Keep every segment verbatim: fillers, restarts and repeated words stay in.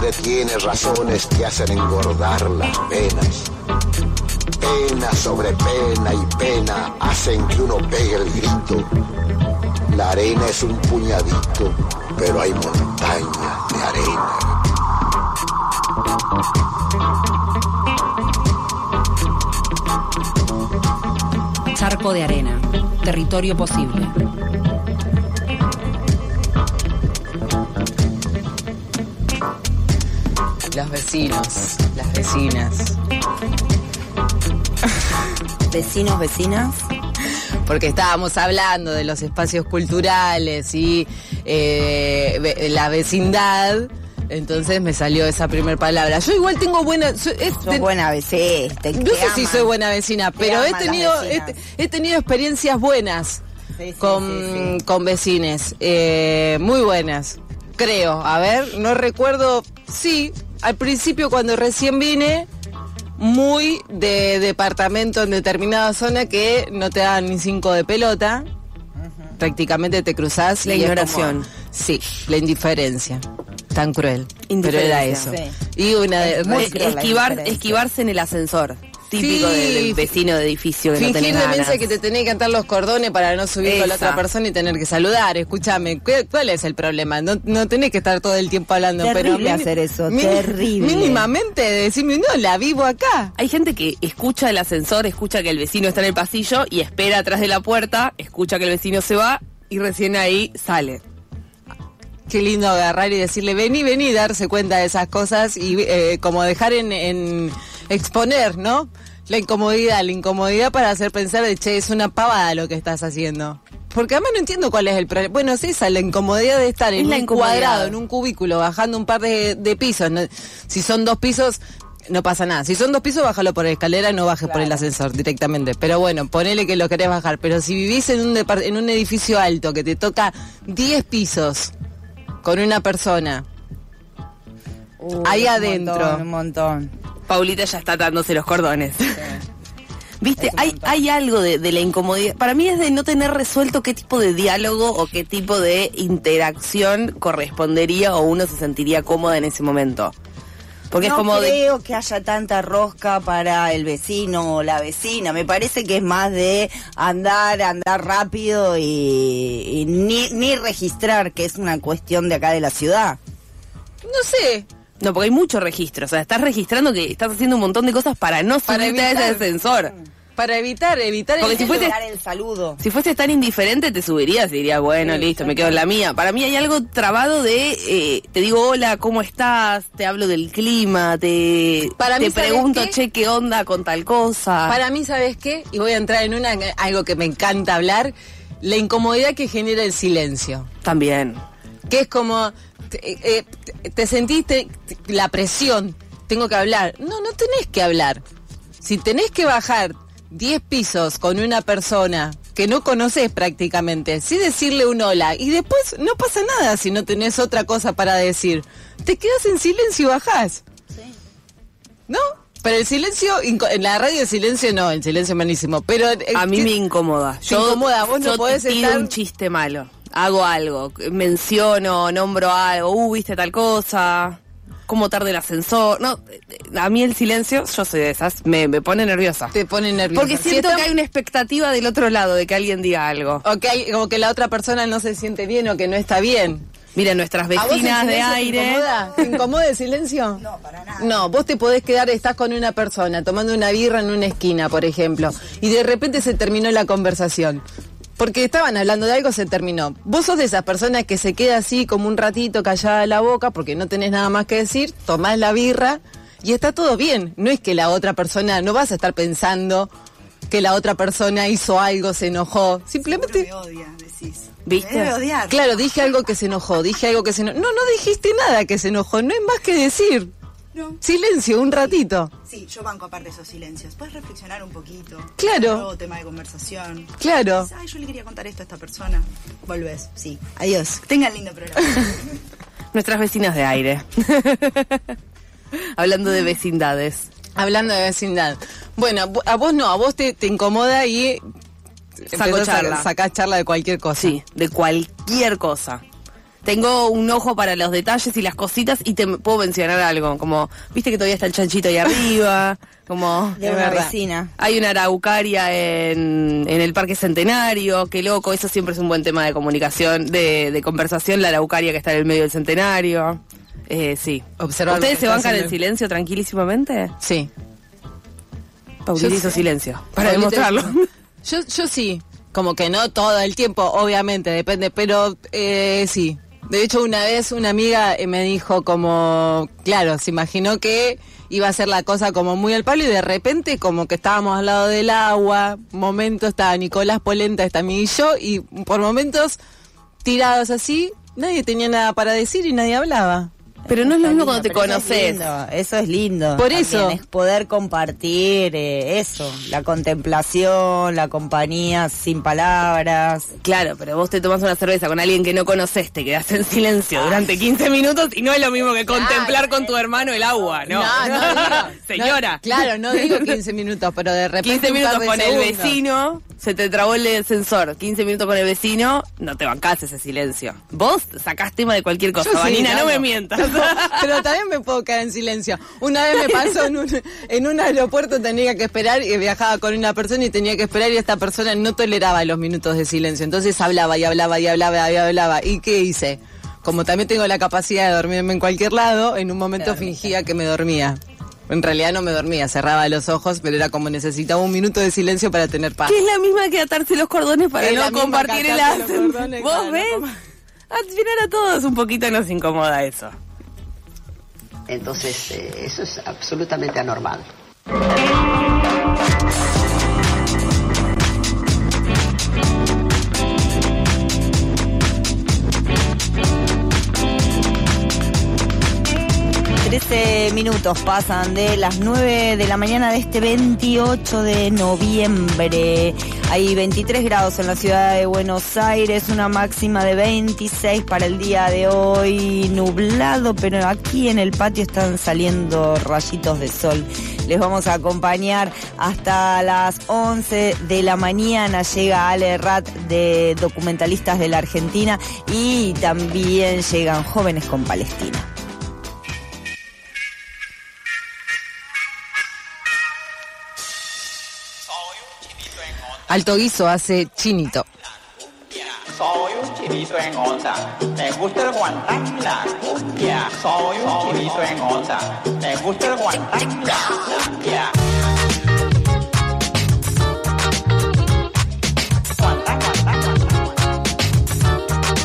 madre tiene razones que hacen engordar las penas. Pena sobre pena y pena hacen que uno pegue el grito. La arena es un puñadito, pero hay montañas de arena. Charco de arena, territorio posible. Los vecinos, las vecinas. Vecinos, vecinas. Porque estábamos hablando de los espacios culturales y eh, la vecindad, entonces me salió esa primer palabra. Yo igual tengo buena... Soy, es, Sos buena vecina. Te, no te sé aman. si soy buena vecina, Te pero he aman tenido, las he, vecinas. he tenido experiencias buenas Sí, sí, con, sí, sí. con vecines, eh, muy buenas, creo. A ver, no recuerdo, sí, al principio cuando recién vine, muy de departamento en determinada zona que no te daban ni cinco de pelota, uh-huh. Prácticamente te cruzás. La y ignoración. Es como, sí, la indiferencia. Tan cruel, pero era eso. Sí. Y una de, Muy re- cruel. Esquivar, esquivarse en el ascensor. Típico Sí, del, del vecino de edificio que no fingir tenés demencia ganas. que te tenés que atar los cordones para no subir con la Esa. otra persona y tener que saludar. Escúchame, ¿cuál, cuál es el problema? No, no tenés que estar todo el tiempo hablando. Terrible pero hacer eso, terrible. Mínimamente decirme, no, la vivo acá. Hay gente que escucha el ascensor, escucha que el vecino está en el pasillo y espera atrás de la puerta, escucha que el vecino se va y recién ahí sale. Qué lindo agarrar y decirle, vení, vení, darse cuenta de esas cosas y eh, como dejar en, en exponer, ¿no? La incomodidad, la incomodidad para hacer pensar de, che, es una pavada lo que estás haciendo. Porque además no entiendo cuál es el problema. Bueno, es esa, la incomodidad de estar Es en la un incomodidad. cuadrado, en un cubículo, bajando un par de, de pisos. No, si son dos pisos, no pasa nada. Si son dos pisos, bájalo por la escalera, no bajes por el ascensor directamente. Pero bueno, ponele que lo querés bajar. Pero si vivís en un, depart- en un edificio alto que te toca diez pisos con una persona, Uh, ahí un adentro. montón, un montón. Paulita ya está atándose los cordones. Viste, hay, hay algo de, de la incomodidad. Para mí es de no tener resuelto qué tipo de diálogo o qué tipo de interacción correspondería o uno se sentiría cómoda en ese momento. Porque no es como de... creo que haya tanta rosca para el vecino o la vecina. Me parece que es más de andar, andar rápido y, y ni, ni registrar, que es una cuestión de acá de la ciudad. No sé. No, porque hay mucho registro. O sea, estás registrando que estás haciendo un montón de cosas para no Para subirte a ese evitar. ascensor. Para evitar, evitar Porque el... si fuese- Dar el saludo. Si fueses tan indiferente te subirías y dirías, bueno, Sí, listo, me quedo en la mía. Para mí hay algo trabado de, eh, te digo, hola, ¿cómo estás? Te hablo del clima, te, Para te mí, ¿sabes pregunto, qué? che, ¿qué onda con tal cosa? Para mí, ¿sabes qué? Y voy a entrar en una algo que me encanta hablar, la incomodidad que genera el silencio. También. Que es como, te, eh, te- te sentiste la presión, tengo que hablar. No, no tenés que hablar. Si tenés que bajar diez pisos con una persona que no conoces prácticamente, sí decirle un hola, y después no pasa nada si no tenés otra cosa para decir. Te quedas en silencio y bajás. ¿No? Pero el silencio, inco- en la radio el silencio no, el silencio es malísimo. Pero eh, A mí ¿qué- me incomoda. Te incomoda, vos no yo podés te pido estar- un chiste malo. Hago algo, menciono, nombro algo, uh, viste tal cosa, cómo tarde el ascensor. No, a mí el silencio, yo soy de esas, me, me pone nerviosa. te pone nervioso. Porque siento que hay una expectativa del otro lado de que alguien diga algo. O que, hay- o que la otra persona no se siente bien o que no está bien. Mira, nuestras ¿A vos el vecinas de silencio te aire. incomoda? ¿Te incomoda el silencio? No, para nada. No, vos te podés quedar, estás con una persona tomando una birra en una esquina, por ejemplo, y de repente se terminó la conversación. Porque estaban hablando de algo, se terminó. Vos sos de esas personas que se queda así como un ratito callada la boca porque no tenés nada más que decir, tomás la birra y está todo bien. No es que la otra persona, no vas a estar pensando que la otra persona hizo algo, se enojó. Simplemente... Me odia, decís. ¿Viste? Me debe odiar. Claro, dije algo que se enojó, dije algo que se enojó. No, no dijiste nada que se enojó, no hay más que decir. No. Silencio, un ratito. Sí, yo banco aparte esos silencios. Puedes reflexionar un poquito. Claro. Nuevo tema de conversación. Claro. Dices, ay, yo le quería contar esto a esta persona. Volvés, sí. Adiós. Tengan lindo programa. Nuestras vecinas de aire. Hablando de vecindades. Hablando de vecindad. Bueno, vo- a vos no, a vos te, te incomoda y Saco empezás a- charla. sacás charla de cualquier cosa. Sí, de cualquier cosa. tengo un ojo para los detalles y las cositas y te puedo mencionar algo, como, viste que todavía está el chanchito ahí arriba, como... De una vecina. Hay una araucaria en, en el Parque Centenario, qué loco, eso siempre es un buen tema de comunicación, de, de conversación, la araucaria que está en el medio del Centenario. Eh, sí. Observar ¿Ustedes se bancan haciendo... en silencio tranquilísimamente? Sí. Paulita hizo silencio, para Paulita, demostrarlo. Yo, yo sí, como que no todo el tiempo, obviamente, depende, pero eh, sí. De hecho, una vez una amiga me dijo como, claro, se imaginó que iba a ser la cosa como muy al palo y de repente como que estábamos al lado del agua, momento estaba Nicolás Polenta, esta amiga y yo, y por momentos tirados así, nadie tenía nada para decir y nadie hablaba. Pero no es lo mismo cuando te Pero eso es conoces. lindo, Eso es lindo. Por también, eso. es poder compartir eh, eso, la contemplación, la compañía sin palabras. Claro, pero vos te tomás una cerveza con alguien que no conoces, te quedás en silencio durante quince minutos y no es lo mismo que contemplar con tu hermano el agua, ¿no? No, no digo, Señora. no, claro, no digo quince minutos, pero de repente quince un minutos par de con el segundos. vecino, se te trabó el ascensor. quince minutos con el vecino, no te bancás ese silencio. Vos sacás tema de cualquier cosa, Yo sí, Vanina, no claro. me mientas. Pero también me puedo quedar en silencio. Una vez me pasó en un, en un aeropuerto, tenía que esperar y viajaba con una persona y tenía que esperar y esta persona no toleraba los minutos de silencio. Entonces hablaba y hablaba y hablaba y hablaba. ¿Y qué hice? Como también tengo la capacidad de dormirme en cualquier lado, en un momento fingía que me dormía. En realidad no me dormía, cerraba los ojos, pero era como necesitaba un minuto de silencio para tener paz. Que es la misma que atarse los cordones para Es la no misma compartir que el atarse los ascensor. cordones, ¿Vos claro, ves? como- Al final a todos un poquito nos incomoda eso. Entonces, eh, eso es absolutamente anormal. trece minutos pasan de las nueve de la mañana de este veintiocho de noviembre. Hay veintitrés grados en la ciudad de Buenos Aires, una máxima de veintiséis para el día de hoy, nublado, pero aquí en el patio están saliendo rayitos de sol. Les vamos a acompañar hasta las once de la mañana. Llega Ale Rat de Documentalistas de la Argentina y también llegan Jóvenes con Palestina. Alto Guiso hace Chinito. Soy un chinito en onda, me gusta el guantán, la cumbia. Soy un chinito en onda, me gusta el guantán, la cumbia. Guantán, guantán, guantán,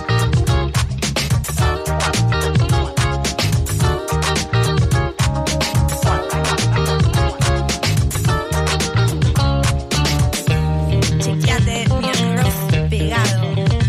Chequeate mi arroz pegado.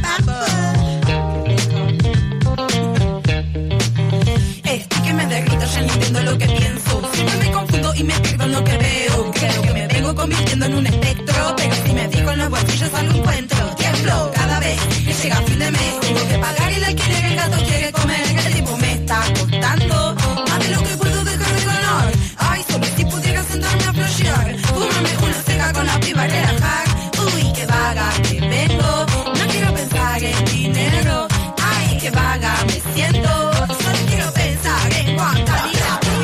Estoy que me derrito, ya ni entiendo lo que pienso. Siempre me confundo y me pierdo en lo que veo. Creo que me vengo convirtiendo en un espectro, pero si me fijo en los bolsillos algo encuentro. Tiemblo cada vez que llega fin de mes. Tengo que pagar el alquiler, el gato quiere comer. El tiempo me está costando más de lo que puedo dejar de ganar. Ay, solo si pudiera sentarme a flashear. Fumarme una seca con la piba y relajar. Uy, qué vaga que vengo. No quiero pensar en dinero. Ay, qué vaga me siento. Solo quiero pensar en cuánta vida.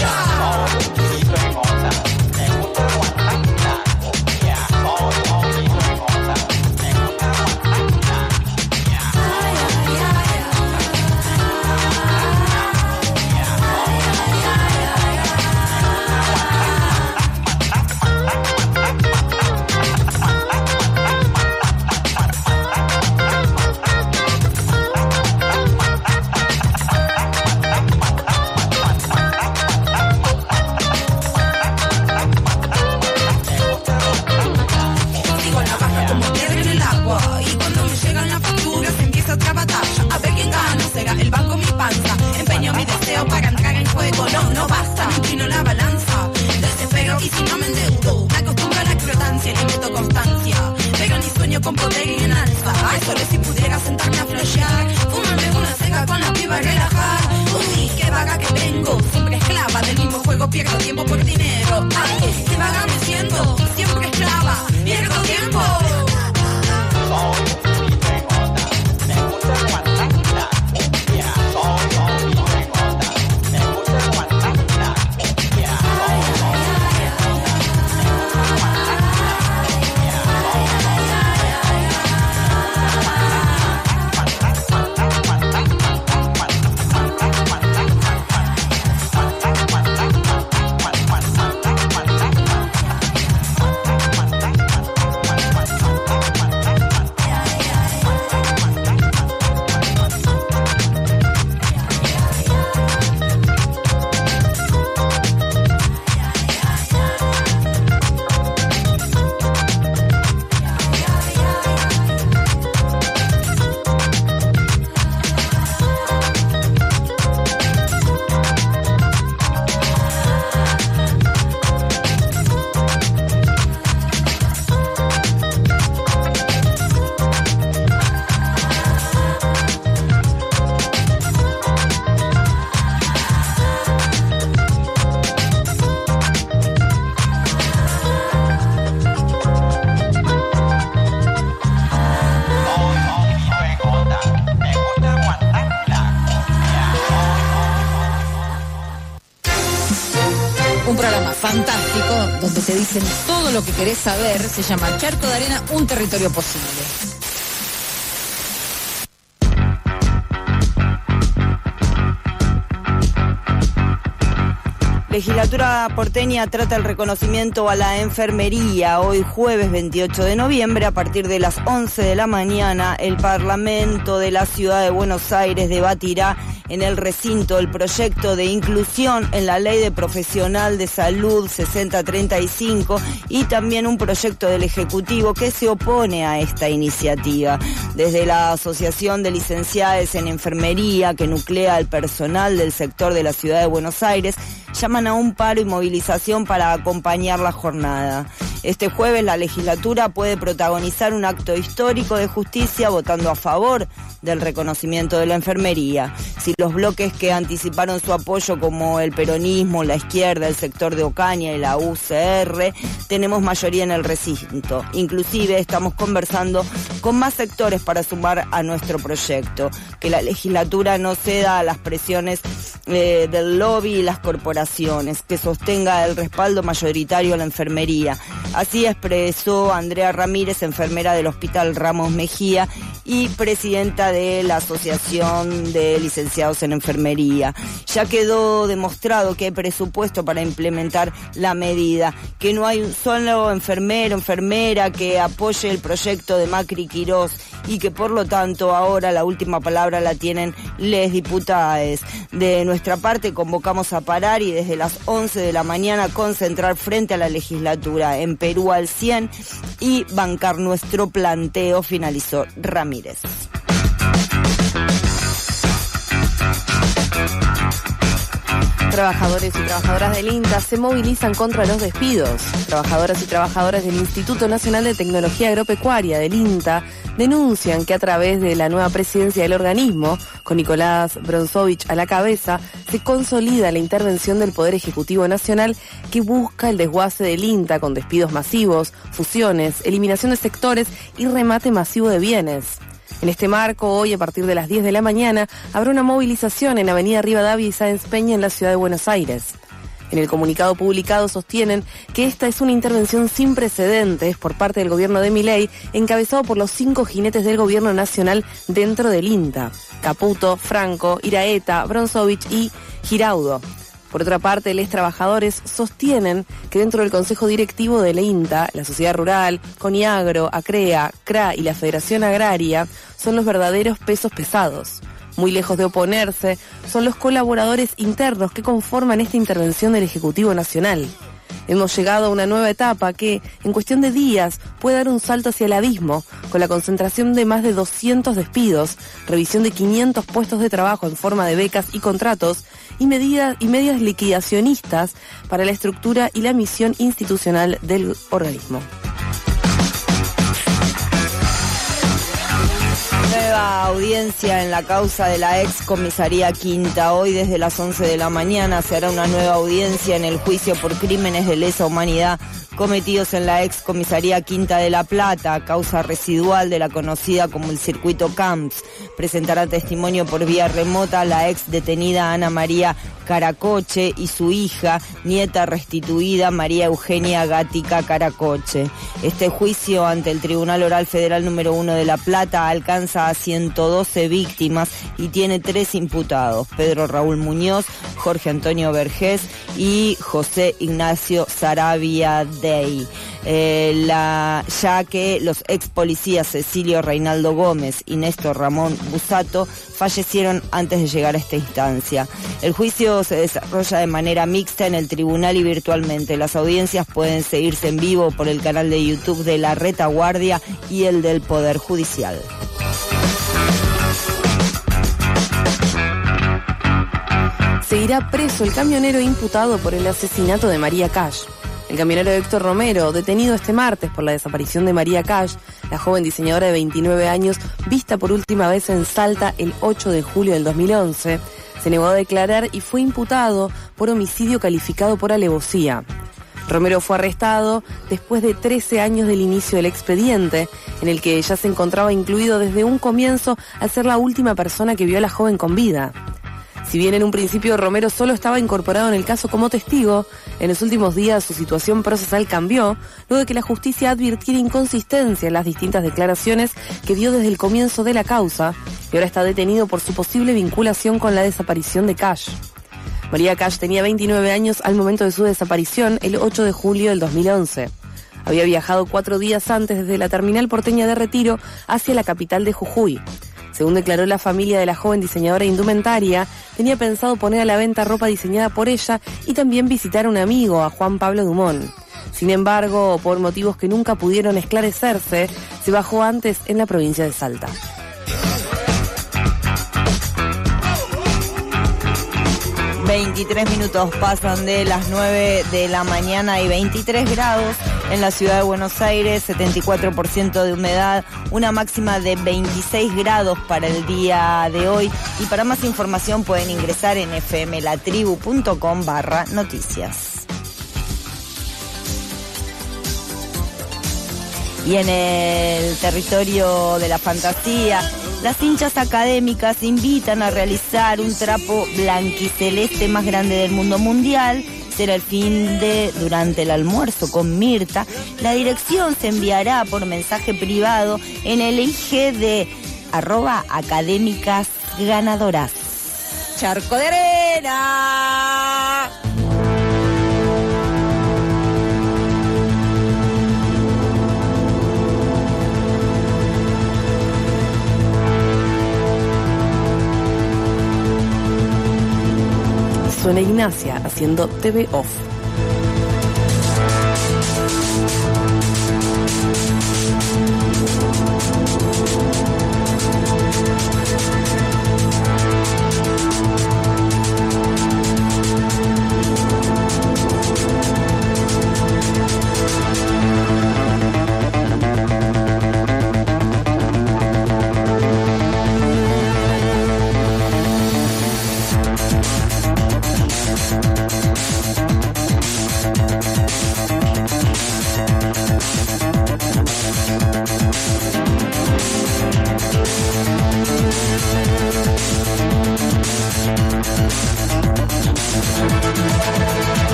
Sigo en la baja como piedra en el agua. Y cuando me llegan las facturas empieza otra batalla. A ver quién gana, será el banco mi panza. Empeño mi deseo para entrar en juego. No, no basta, me inclino la balanza. Desespero y si no me endeudo. Me acostumbro a la crotancia y le meto constancia. Pero ni sueño con poder y en alza. Ay, solo si pudiera sentarme a flashear. Fumarme una seca con la piba y relajar. Uy, qué vaga que vengo. Siempre esclava del mismo juego, pierdo tiempo por dinero. Ay, qué vaga me siento. Siempre esclava, pierdo tiempo. soy un chinito en onda, me gusta el guantán, la cumbia. dicen todo lo que querés saber. Se llama Charco de Arena, un territorio posible. Legislatura porteña trata el reconocimiento a la enfermería. Hoy jueves veintiocho de noviembre, a partir de las once de la mañana, el Parlamento de la Ciudad de Buenos Aires debatirá en el recinto el proyecto de inclusión en la Ley de Profesional de Salud sesenta treinta y cinco y también un proyecto del Ejecutivo que se opone a esta iniciativa. Desde la Asociación de Licenciados en Enfermería, que nuclea al personal del sector de la Ciudad de Buenos Aires, llaman a un paro y movilización para acompañar la jornada. Este jueves la legislatura puede protagonizar un acto histórico de justicia votando a favor del reconocimiento de la enfermería. Si los bloques que anticiparon su apoyo, como el peronismo, la izquierda, el sector de Ocaña y la U C R, tenemos mayoría en el recinto. Inclusive estamos conversando con más sectores para sumar a nuestro proyecto. Que la legislatura no ceda a las presiones eh, del lobby y las corporaciones, que sostenga el respaldo mayoritario a la enfermería. Así expresó Andrea Ramírez, enfermera del Hospital Ramos Mejía y presidenta de la Asociación de Licenciados en Enfermería. Ya quedó demostrado que hay presupuesto para implementar la medida, que no hay un solo enfermero, enfermera que apoye el proyecto de Macri Quirós y que por lo tanto ahora la última palabra la tienen les diputados. De nuestra parte convocamos a parar y desde las once de la mañana concentrar frente a la legislatura en Perú al cien y bancar nuestro planteo, finalizó Ramírez. Trabajadores y trabajadoras del INTA se movilizan contra los despidos. Trabajadoras y trabajadores del Instituto Nacional de Tecnología Agropecuaria, del INTA, denuncian que a través de la nueva presidencia del organismo, con Nicolás Bronzovich a la cabeza, se consolida la intervención del Poder Ejecutivo Nacional que busca el desguace del INTA con despidos masivos, fusiones, eliminación de sectores y remate masivo de bienes. En este marco, hoy a partir de las diez de la mañana, habrá una movilización en Avenida Rivadavia y Sáenz Peña en la ciudad de Buenos Aires. En el comunicado publicado sostienen que esta es una intervención sin precedentes por parte del gobierno de Milei, encabezado por los cinco jinetes del gobierno nacional dentro del INTA: Caputo, Franco, Iraeta, Bronzovich y Giraudo. Por otra parte, los trabajadores sostienen que dentro del Consejo Directivo del INTA, la Sociedad Rural, CONIAGRO, ACREA, CRA y la Federación Agraria son los verdaderos pesos pesados. Muy lejos de oponerse, son los colaboradores internos que conforman esta intervención del Ejecutivo Nacional. Hemos llegado a una nueva etapa que, en cuestión de días, puede dar un salto hacia el abismo, con la concentración de más de doscientos despidos, revisión de quinientos puestos de trabajo en forma de becas y contratos, y medidas, y medidas liquidacionistas para la estructura y la misión institucional del organismo. Nueva audiencia en la causa de la ex comisaría Quinta. Hoy desde las once de la mañana se hará una nueva audiencia en el juicio por crímenes de lesa humanidad cometidos en la ex comisaría Quinta de la Plata, causa residual de la conocida como el circuito Camps. Presentará testimonio por vía remota la ex detenida Ana María Caracoche y su hija, nieta restituida María Eugenia Gatica Caracoche. Este juicio ante el Tribunal Oral Federal número uno de La Plata alcanza a ciento doce víctimas y tiene tres imputados: Pedro Raúl Muñoz, Jorge Antonio Vergés y José Ignacio Saravia Dey. Eh, la, ya que los ex policías Cecilio Reinaldo Gómez y Néstor Ramón Busato fallecieron antes de llegar a esta instancia. El juicio se desarrolla de manera mixta en el tribunal y virtualmente. Las audiencias pueden seguirse en vivo por el canal de YouTube de La Retaguardia y el del Poder Judicial. Seguirá preso el camionero imputado por el asesinato de María Cash. El camionero Héctor Romero, detenido este martes por la desaparición de María Cash, la joven diseñadora de veintinueve años, vista por última vez en Salta el ocho de julio del dos mil once, se negó a declarar y fue imputado por homicidio calificado por alevosía. Romero fue arrestado después de trece años del inicio del expediente, en el que ya se encontraba incluido desde un comienzo al ser la última persona que vio a la joven con vida. Si bien en un principio Romero solo estaba incorporado en el caso como testigo, en los últimos días su situación procesal cambió, luego de que la justicia advirtiera inconsistencia en las distintas declaraciones que dio desde el comienzo de la causa, y ahora está detenido por su posible vinculación con la desaparición de Cash. María Cash tenía veintinueve años al momento de su desaparición, el ocho de julio del dos mil once. Había viajado cuatro días antes desde la terminal porteña de Retiro hacia la capital de Jujuy. Según declaró la familia de la joven diseñadora indumentaria, tenía pensado poner a la venta ropa diseñada por ella y también visitar a un amigo, a Juan Pablo Dumont. Sin embargo, por motivos que nunca pudieron esclarecerse, se bajó antes en la provincia de Salta. veintitrés minutos pasan de las nueve de la mañana y veintitrés grados en la ciudad de Buenos Aires, setenta y cuatro por ciento de humedad, una máxima de veintiséis grados para el día de hoy. Y para más información pueden ingresar en fmlatribu.com barra noticias. Y en el territorio de la fantasía, las hinchas académicas invitan a realizar un trapo blanquiceleste más grande del mundo mundial. Será el fin de durante el almuerzo con Mirta. La dirección se enviará por mensaje privado en el I G de arroba académicas ganadoras. Charco de arena. Suena Ignacia haciendo T V Off.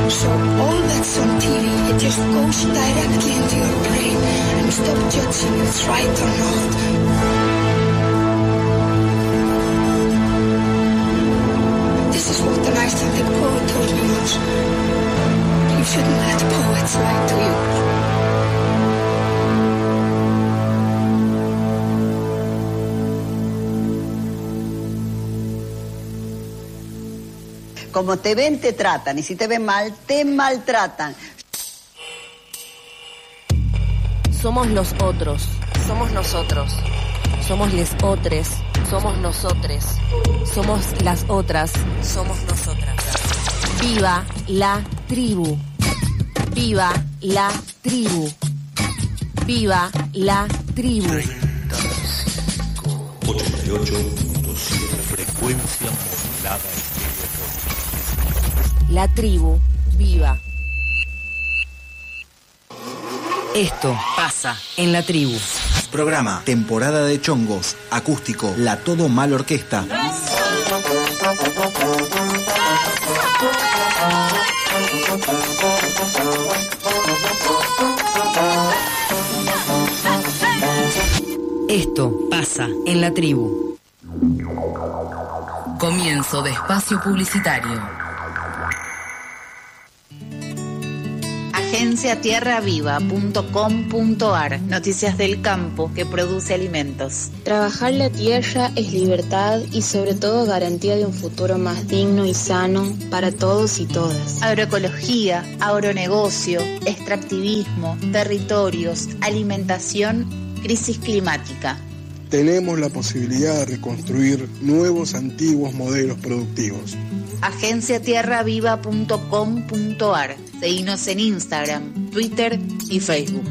So all that's on T V, it just goes directly into your brain, and stop judging if it's right or not. This is what the Icelandic poet told me once. You shouldn't let poets lie to you. Como te ven, te tratan. Y si te ven mal, te maltratan. Somos los otros. Somos nosotros. Somos les otres. Somos nosotres. Somos las otras. Somos nosotras. Viva la tribu. Viva la tribu. Viva la tribu. ochenta y ocho punto siete frecuencia modulada. La tribu viva. Esto pasa en la tribu. Programa Temporada de Chongos, acústico, La Todo Mal Orquesta. Esto pasa en la tribu. Comienzo de espacio publicitario. agencia tierra viva punto com punto ar. Noticias del campo que produce alimentos. Trabajar la tierra es libertad y sobre todo garantía de un futuro más digno y sano para todos y todas. Agroecología, agronegocio, extractivismo, territorios, alimentación, crisis climática. Tenemos la posibilidad de reconstruir nuevos antiguos modelos productivos. agencia tierra viva punto com punto ar. Seguinos en Instagram, Twitter y Facebook.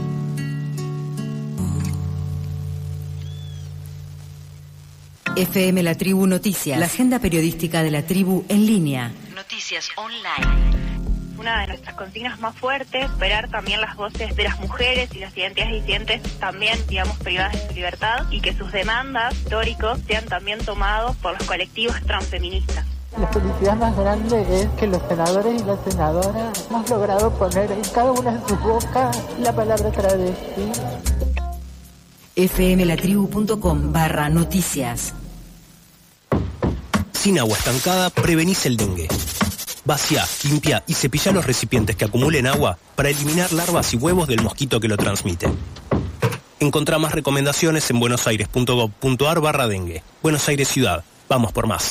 F M La Tribu Noticias, la agenda periodística de la tribu en línea. Noticias online. Una de nuestras consignas más fuertes, esperar también las voces de las mujeres y las identidades disidentes también, digamos, privadas de su libertad, y que sus demandas históricos sean también tomados por los colectivos transfeministas. La felicidad más grande es que los senadores y las senadoras hemos logrado poner en cada una de sus bocas la palabra travesti. F M La Tribu punto com barra noticias. Sin agua estancada, prevenís el dengue. Vacía, limpia y cepilla los recipientes que acumulen agua para eliminar larvas y huevos del mosquito que lo transmite. Encontrá más recomendaciones en buenosaires punto gov punto ar barra dengue. Buenos Aires Ciudad. Vamos por más.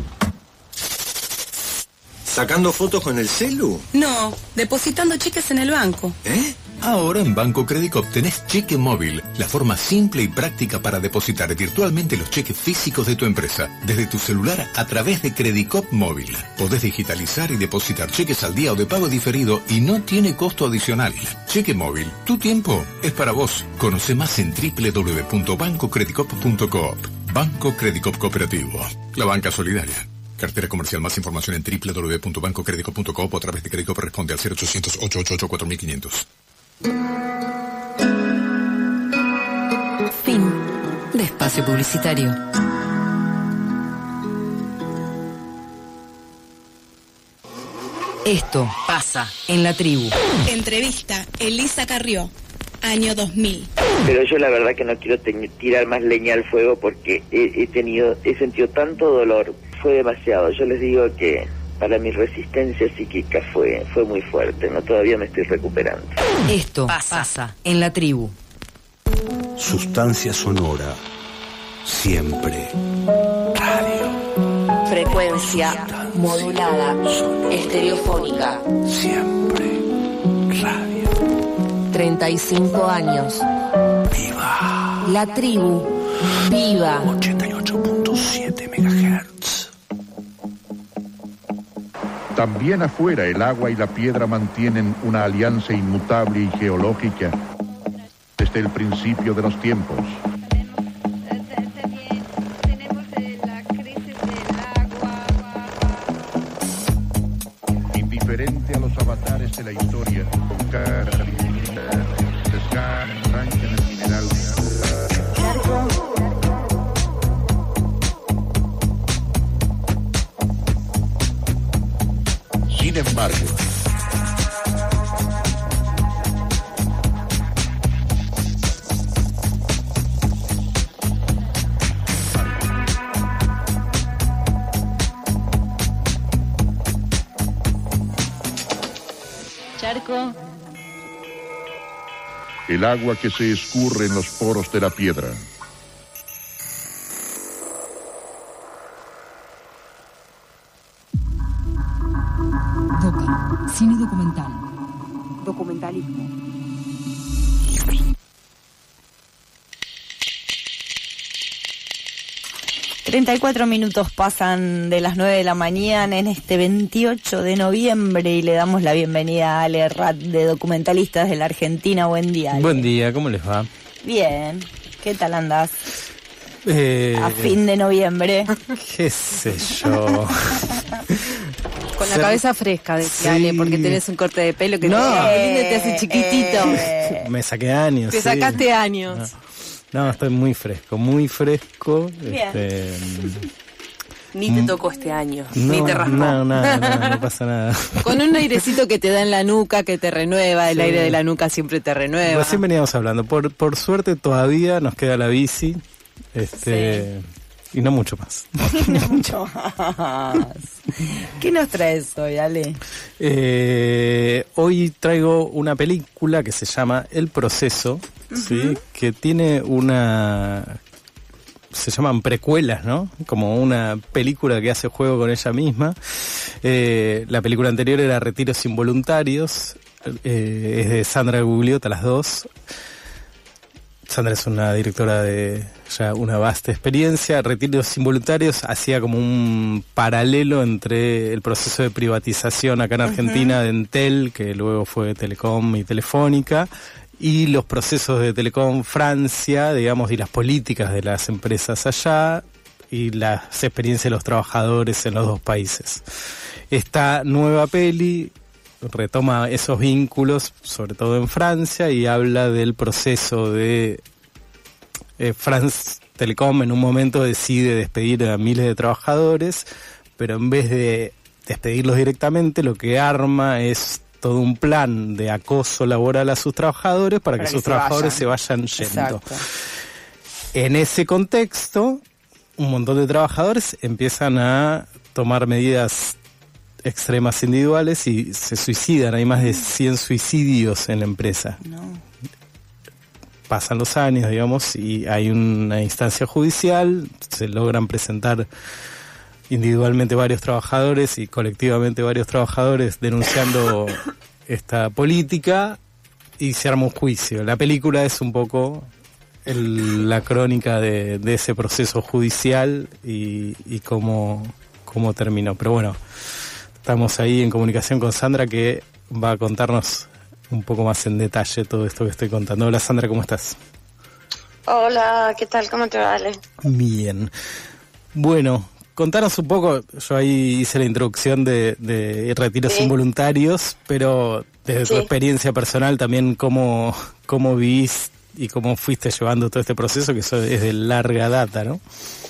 ¿Sacando fotos con el celu? No, depositando cheques en el banco. ¿Eh? Ahora en Banco Credicop tenés Cheque Móvil, la forma simple y práctica para depositar virtualmente los cheques físicos de tu empresa, desde tu celular a través de Credicop Móvil. Podés digitalizar y depositar cheques al día o de pago diferido y no tiene costo adicional. Cheque Móvil, tu tiempo es para vos. Conoce más en doble u doble u doble u punto banco credicop punto coop. Banco Credicop Cooperativo, la banca solidaria. Cartera comercial. Más información en doble u doble u doble u punto banco credicop punto coop o a través de Credicop. Responde al cero ochocientos, ochocientos ochenta y ocho, cuatro mil quinientos. Fin de espacio publicitario. Esto pasa en la tribu. Entrevista, Elisa Carrió, año dos mil. Pero yo la verdad que no quiero te- tirar más leña al fuego porque he, he tenido, he sentido tanto dolor, fue demasiado. Yo les digo que para mi resistencia psíquica fue, fue muy fuerte, no, todavía me estoy recuperando. Esto pasa en la tribu. Sustancia sonora, siempre radio. Frecuencia modulada, estereofónica. Siempre radio. treinta y cinco años. Viva. La tribu, viva. ochenta y ocho punto siete megahertz. También afuera el agua y la piedra mantienen una alianza inmutable y geológica desde el principio de los tiempos. Indiferente a los avatares de la historia, arrancan el mineral. Sin embargo, Charco. El agua que se escurre en los poros de la piedra. Doca, cine documental. Documentalismo. treinta y cuatro minutos pasan de las nueve de la mañana en este veintiocho de noviembre y le damos la bienvenida a Ale Rat de Documentalistas de la Argentina. Buen día, Ale. Buen día, ¿cómo les va? Bien, ¿qué tal andás? Eh, a fin de noviembre. ¿Qué sé yo? Con la cabeza fresca, decía Ale, porque tenés un corte de pelo que no. te, te hace chiquitito. Eh, Me saqué años. Te sí. sacaste años. No. No, estoy muy fresco, muy fresco. Bien. Este, Ni te tocó este año, no, ni te raspó. No, nada, nada, no pasa nada. Con un airecito que te da en la nuca, que te renueva, el sí. aire de la nuca siempre te renueva. Recién veníamos hablando, por, por suerte todavía nos queda la bici, este, sí. y no mucho más. No mucho más. ¿Qué nos traes hoy, Ale? Eh, hoy traigo una película que se llama El Proceso. Uh-huh. Sí, que tiene una, se llaman precuelas, ¿no? Como una película que hace juego con ella misma. Eh, la película anterior era Retiros Involuntarios, eh, es de Sandra Gugliotta, las dos. Sandra es una directora de ya una vasta experiencia. Retiros Involuntarios hacía como un paralelo entre el proceso de privatización acá en Argentina uh-huh. de Entel, que luego fue Telecom y Telefónica, y los procesos de Telecom Francia, digamos, y las políticas de las empresas allá, y las experiencias de los trabajadores en los dos países. Esta nueva peli retoma esos vínculos, sobre todo en Francia, y habla del proceso de eh, France Telecom. En un momento decide despedir a miles de trabajadores, pero en vez de despedirlos directamente, lo que arma es todo un plan de acoso laboral a sus trabajadores para, para que, que sus se trabajadores vayan. se vayan yendo. Exacto. En ese contexto, un montón de trabajadores empiezan a tomar medidas extremas individuales y se suicidan. Hay más de cien suicidios en la empresa. No. Pasan los años, digamos, y hay una instancia judicial, se logran presentar individualmente varios trabajadores y colectivamente varios trabajadores denunciando esta política y se arma un juicio. La película es un poco el, la crónica de, de ese proceso judicial y, y cómo, cómo terminó. Pero bueno, estamos ahí en comunicación con Sandra, que va a contarnos un poco más en detalle todo esto que estoy contando. Hola Sandra, ¿cómo estás? Hola, ¿qué tal? ¿Cómo te va, Ale? Bien. Bueno, contanos un poco, yo ahí hice la introducción de, de retiros sí. involuntarios, pero desde sí. tu experiencia personal también, ¿cómo, cómo vivís y cómo fuiste llevando todo este proceso, que eso es de larga data, ¿no?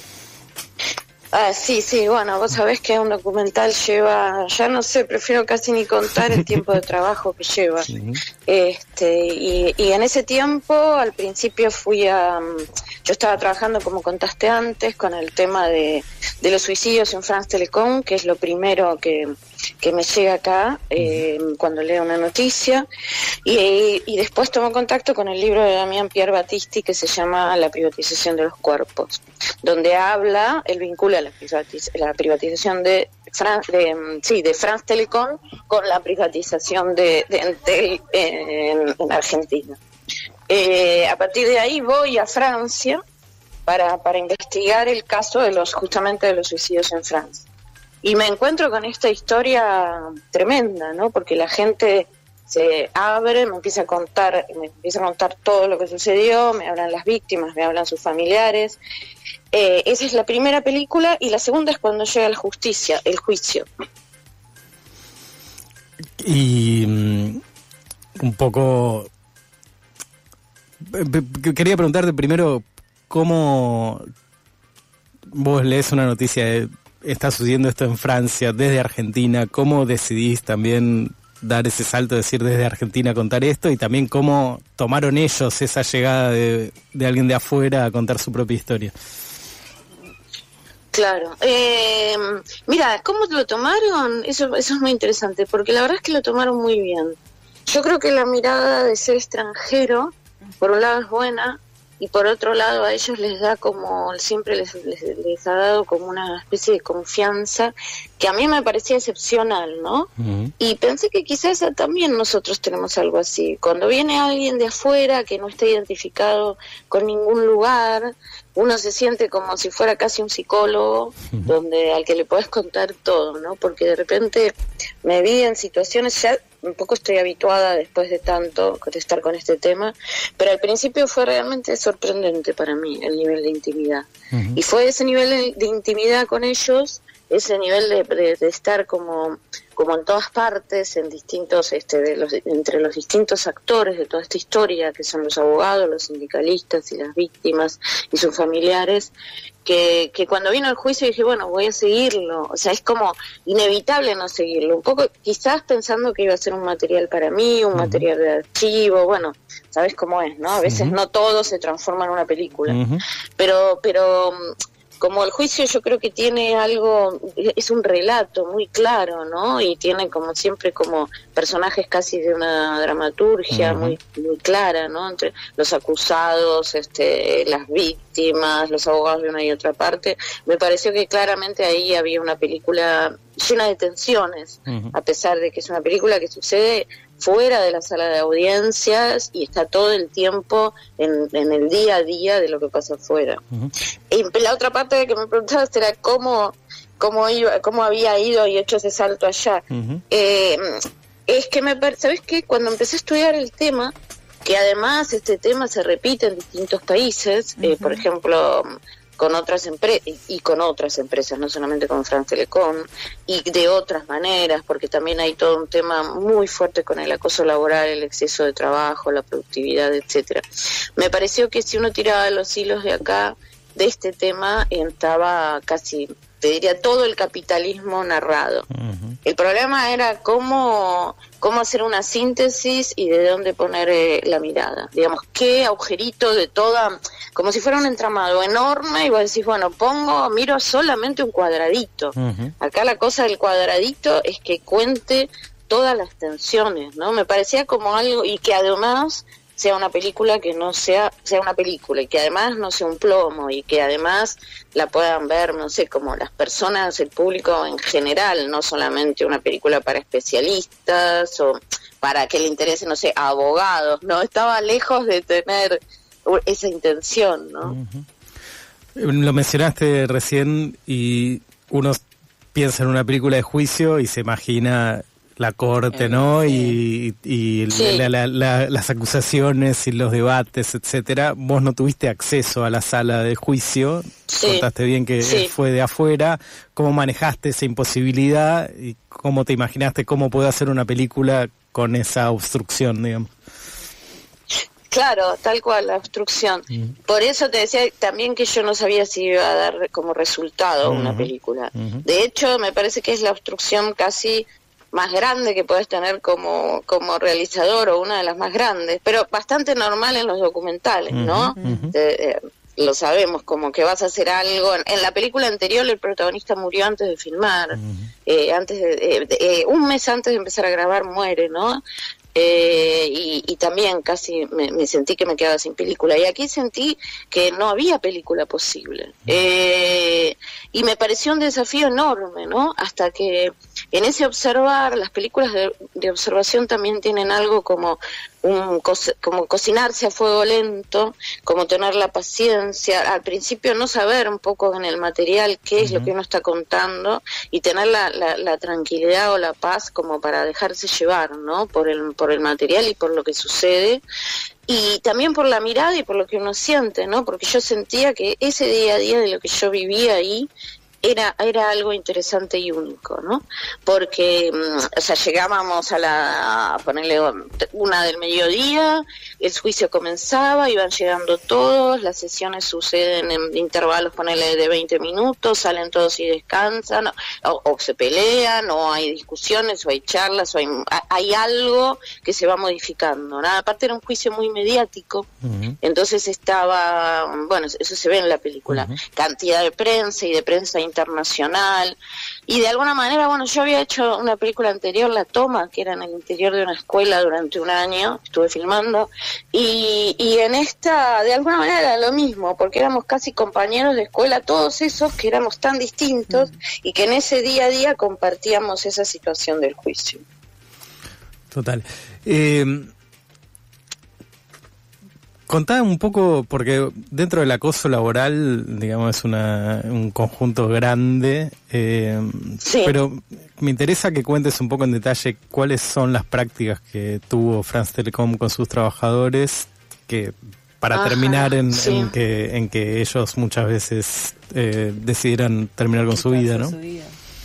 Ah, sí, sí, bueno, vos sabés que un documental lleva, ya no sé, prefiero casi ni contar el tiempo de trabajo que lleva. Sí. Este, y, y en ese tiempo, al principio fui a, yo estaba trabajando, como contaste antes, con el tema de, de los suicidios en France Telecom, que es lo primero que, que me llega acá eh, cuando leo una noticia, y, y después tomo contacto con el libro de Damián Pierre Battisti, que se llama La privatización de los cuerpos, donde habla, él vincula la, privatiz- la privatización de, Fran- de, sí, de France Telecom con la privatización de, de Entel en, en Argentina. Eh, a partir de ahí voy a Francia para, para investigar el caso de los justamente de los suicidios en Francia. Y me encuentro con esta historia tremenda, ¿no? Porque la gente se abre, me empieza a contar, me empieza a contar todo lo que sucedió, me hablan las víctimas, me hablan sus familiares. Eh, esa es la primera película, y la segunda es cuando llega la justicia, el juicio. Y um, un poco quería preguntarte primero cómo vos lees una noticia de está sucediendo esto en Francia, desde Argentina, ¿cómo decidís también dar ese salto, decir desde Argentina contar esto, y también cómo tomaron ellos esa llegada de, de alguien de afuera a contar su propia historia. Claro. Eh, mira, ¿cómo lo tomaron? Eso, eso es muy interesante, porque la verdad es que lo tomaron muy bien. Yo creo que la mirada de ser extranjero, por un lado es buena, y por otro lado a ellos les da como, siempre les, les, les ha dado como una especie de confianza que a mí me parecía excepcional, ¿no? Uh-huh. Y pensé que quizás también nosotros tenemos algo así. Cuando viene alguien de afuera que no está identificado con ningún lugar, uno se siente como si fuera casi un psicólogo, uh-huh. donde al que le podés contar todo, ¿no? Porque de repente me vi en situaciones, ya un poco estoy habituada después de tanto de estar con este tema, pero al principio fue realmente sorprendente para mí el nivel de intimidad. Uh-huh. Y fue ese nivel de, de intimidad con ellos, ese nivel de, de, de estar como como en todas partes, en distintos, este, de los, entre los distintos actores de toda esta historia, que son los abogados, los sindicalistas y las víctimas y sus familiares, que, que cuando vino el juicio dije, bueno, voy a seguirlo, o sea, es como inevitable no seguirlo, un poco quizás pensando que iba a ser un material para mí, un uh-huh. material de archivo, bueno, sabes cómo es, ¿no? A veces uh-huh. no todo se transforma en una película, uh-huh. pero, pero como el juicio yo creo que tiene algo, es un relato muy claro, ¿no? Y tiene como siempre como personajes casi de una dramaturgia uh-huh. muy muy clara, ¿no? Entre los acusados, este, las víctimas, los abogados de una y otra parte. Me pareció que claramente ahí había una película llena de tensiones, uh-huh. a pesar de que es una película que sucede fuera de la sala de audiencias y está todo el tiempo en, en el día a día de lo que pasa afuera. Uh-huh. Y la otra parte que me preguntabas era cómo cómo iba, cómo había ido y hecho ese salto allá. Uh-huh. Eh, es que me ¿sabes qué? Cuando empecé a estudiar el tema, que además este tema se repite en distintos países, uh-huh. eh, por ejemplo con otras empresas y con otras empresas, no solamente con France Telecom, y de otras maneras, porque también hay todo un tema muy fuerte con el acoso laboral, el exceso de trabajo, la productividad, etcétera. Me pareció que si uno tiraba los hilos de acá, de este tema, estaba casi, te diría, todo el capitalismo narrado. Uh-huh. El problema era cómo, cómo hacer una síntesis y de dónde poner eh, la mirada. Digamos, qué agujerito de toda, como si fuera un entramado enorme, y vos decís, bueno, pongo, miro solamente un cuadradito. Uh-huh. Acá la cosa del cuadradito es que cuente todas las tensiones, ¿no? Me parecía como algo, y que además sea una película que no sea, sea una película, y que además no sea un plomo, y que además la puedan ver, no sé, como las personas, el público en general, no solamente una película para especialistas o para que le interese, no sé, a abogados, ¿no? Estaba lejos de tener esa intención, ¿no? Uh-huh. Lo mencionaste recién y uno piensa en una película de juicio y se imagina la corte, ¿no? Y, y sí. la, la, la, las acusaciones y los debates, etcétera. Vos no tuviste acceso a la sala de juicio. Sí. Contaste bien que sí. fue de afuera. ¿Cómo manejaste esa imposibilidad y cómo te imaginaste cómo puede hacer una película con esa obstrucción, digamos? Claro, tal cual, la obstrucción. Uh-huh. Por eso te decía también que yo no sabía si iba a dar como resultado uh-huh. una película. Uh-huh. De hecho, me parece que es la obstrucción casi más grande que puedes tener como como realizador, o una de las más grandes, pero bastante normal en los documentales, ¿no? Uh-huh. De, eh, lo sabemos, como que vas a hacer algo. En, en la película anterior el protagonista murió antes de filmar, uh-huh. eh, antes de, eh, de, eh, un mes antes de empezar a grabar muere, ¿no? Eh, y, y también casi me, me sentí que me quedaba sin película, y aquí sentí que no había película posible, eh, y me pareció un desafío enorme, ¿no? Hasta que en ese observar, las películas de, de observación también tienen algo como un co- como cocinarse a fuego lento, como tener la paciencia, al principio no saber un poco en el material qué es uh-huh. lo que uno está contando, y tener la, la, la tranquilidad o la paz como para dejarse llevar, ¿no? Por el, por el material y por lo que sucede, y también por la mirada y por lo que uno siente, ¿no? Porque yo sentía que ese día a día de lo que yo vivía ahí era era algo interesante y único, ¿no? Porque, o sea, llegábamos a la, a ponerle una del mediodía, el juicio comenzaba, iban llegando todos, las sesiones suceden en intervalos, ponerle de veinte minutos, salen todos y descansan, o, o se pelean, o hay discusiones, o hay charlas, o hay, hay algo que se va modificando, ¿no? Aparte era un juicio muy mediático, uh-huh. Entonces estaba, bueno, eso se ve en la película, uh-huh. Cantidad de prensa y de prensa internacional, y de alguna manera, bueno, yo había hecho una película anterior, La Toma, que era en el interior de una escuela durante un año, estuve filmando, y, y en esta, de alguna manera era lo mismo, porque éramos casi compañeros de escuela, todos esos que éramos tan distintos, mm. y que en ese día a día compartíamos esa situación del juicio. Total. Eh... Contá un poco, porque dentro del acoso laboral, digamos, es una, un conjunto grande, eh, sí. Pero me interesa que cuentes un poco en detalle cuáles son las prácticas que tuvo France Telecom con sus trabajadores, que para Ajá, terminar en, sí. en, que, en que ellos muchas veces eh, decidieran terminar con su vida, ¿no? Su vida.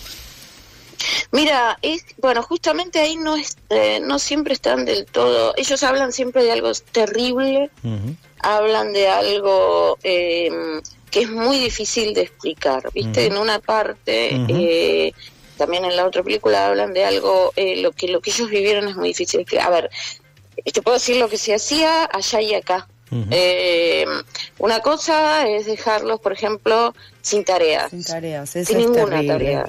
Mira, es, bueno, justamente ahí no es, eh, no siempre están del todo, ellos hablan siempre de algo terrible, uh-huh. Hablan de algo eh, que es muy difícil de explicar, ¿viste? Uh-huh. En una parte, uh-huh. eh, también en la otra película hablan de algo, eh, lo que lo que ellos vivieron es muy difícil de explicar. A ver, te puedo decir lo que se hacía allá y acá. Uh-huh. Eh, una cosa es dejarlos, por ejemplo, sin tareas, sin tareas, sin ninguna terrible. tarea.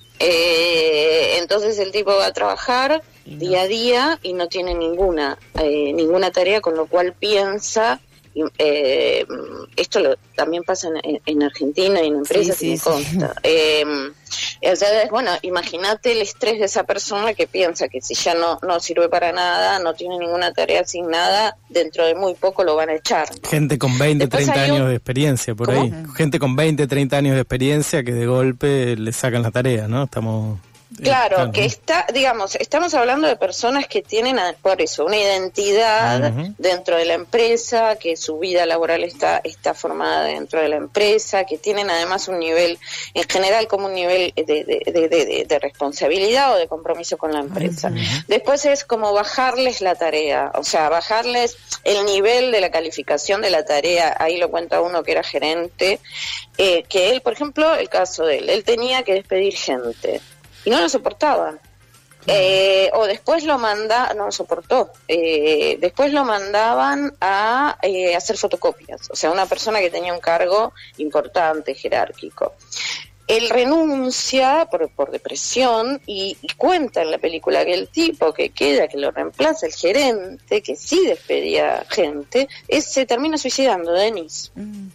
Eh, entonces el tipo va a trabajar no. día a día y no tiene ninguna eh, ninguna tarea, con lo cual piensa, eh, esto lo, también pasa en, en Argentina y en empresas, sí, sí, me consta. Sí. Eh, entonces, bueno, imagínate el estrés de esa persona que piensa que si ya no, no sirve para nada, no tiene ninguna tarea asignada, dentro de muy poco lo van a echar, ¿no? Gente con veinte, Después treinta años un... de experiencia por ¿Cómo? ahí. Gente con veinte, treinta años de experiencia que de golpe le sacan la tarea, ¿no? Estamos... Claro, claro, que está, digamos, estamos hablando de personas que tienen, por eso, una identidad uh-huh. dentro de la empresa, que su vida laboral está está formada dentro de la empresa, que tienen además un nivel, en general, como un nivel de, de, de, de, de responsabilidad o de compromiso con la empresa. Uh-huh. Después es como bajarles la tarea, o sea, bajarles el nivel de la calificación de la tarea. Ahí lo cuenta uno que era gerente, eh, que él, por ejemplo, el caso de él, él tenía que despedir gente. Y no lo soportaba. Eh, o después lo manda, no lo soportó. Eh, después lo mandaban a eh, hacer fotocopias. O sea, una persona que tenía un cargo importante, jerárquico. Él renuncia por, por depresión y, y cuenta en la película que el tipo que queda, que lo reemplaza, el gerente, que sí despedía gente, es, se termina suicidando, Denis. Mm.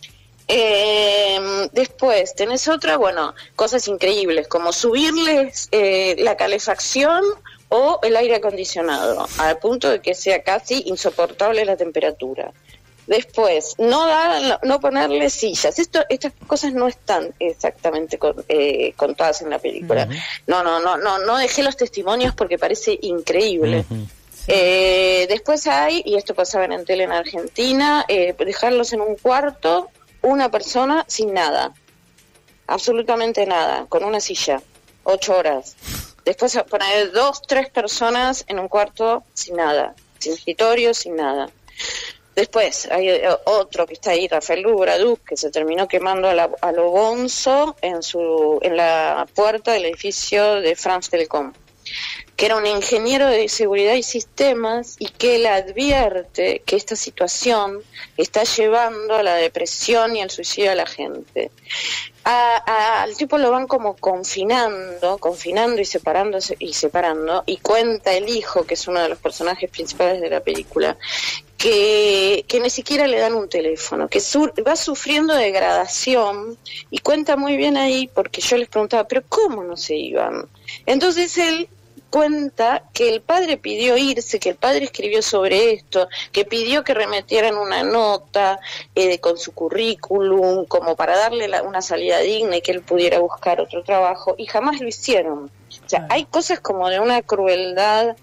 Eh, después tenés otra, bueno, cosas increíbles como subirles eh, la calefacción o el aire acondicionado al punto de que sea casi insoportable la temperatura. Después, no dar, no ponerle sillas. Esto, estas cosas no están exactamente con, eh, contadas en la película. Uh-huh. No, no, no, no, no dejé los testimonios porque parece increíble. Uh-huh. Eh, después hay, y esto pasaba en tele en Argentina, eh, dejarlos en un cuarto, una persona sin nada, absolutamente nada, con una silla, ocho horas. Después poner dos, tres personas en un cuarto sin nada, sin escritorio, sin nada. Después hay otro que está ahí, Rafael Lubraduz, que se terminó quemando a, la, a lo bonzo en, su, en la puerta del edificio de France Telecom, que era un ingeniero de seguridad y sistemas y que él advierte que esta situación está llevando a la depresión y al suicidio a la gente. A, a, al tipo lo van como confinando, confinando y separándose y separando, y cuenta el hijo, que es uno de los personajes principales de la película, que, que ni siquiera le dan un teléfono, que su, va sufriendo degradación, y cuenta muy bien ahí, porque yo les preguntaba, ¿pero cómo no se iban? Entonces él cuenta que el padre pidió irse, que el padre escribió sobre esto, que pidió que remetieran una nota eh, con su currículum como para darle la, una salida digna y que él pudiera buscar otro trabajo, y jamás lo hicieron. O sea, hay cosas como de una crueldad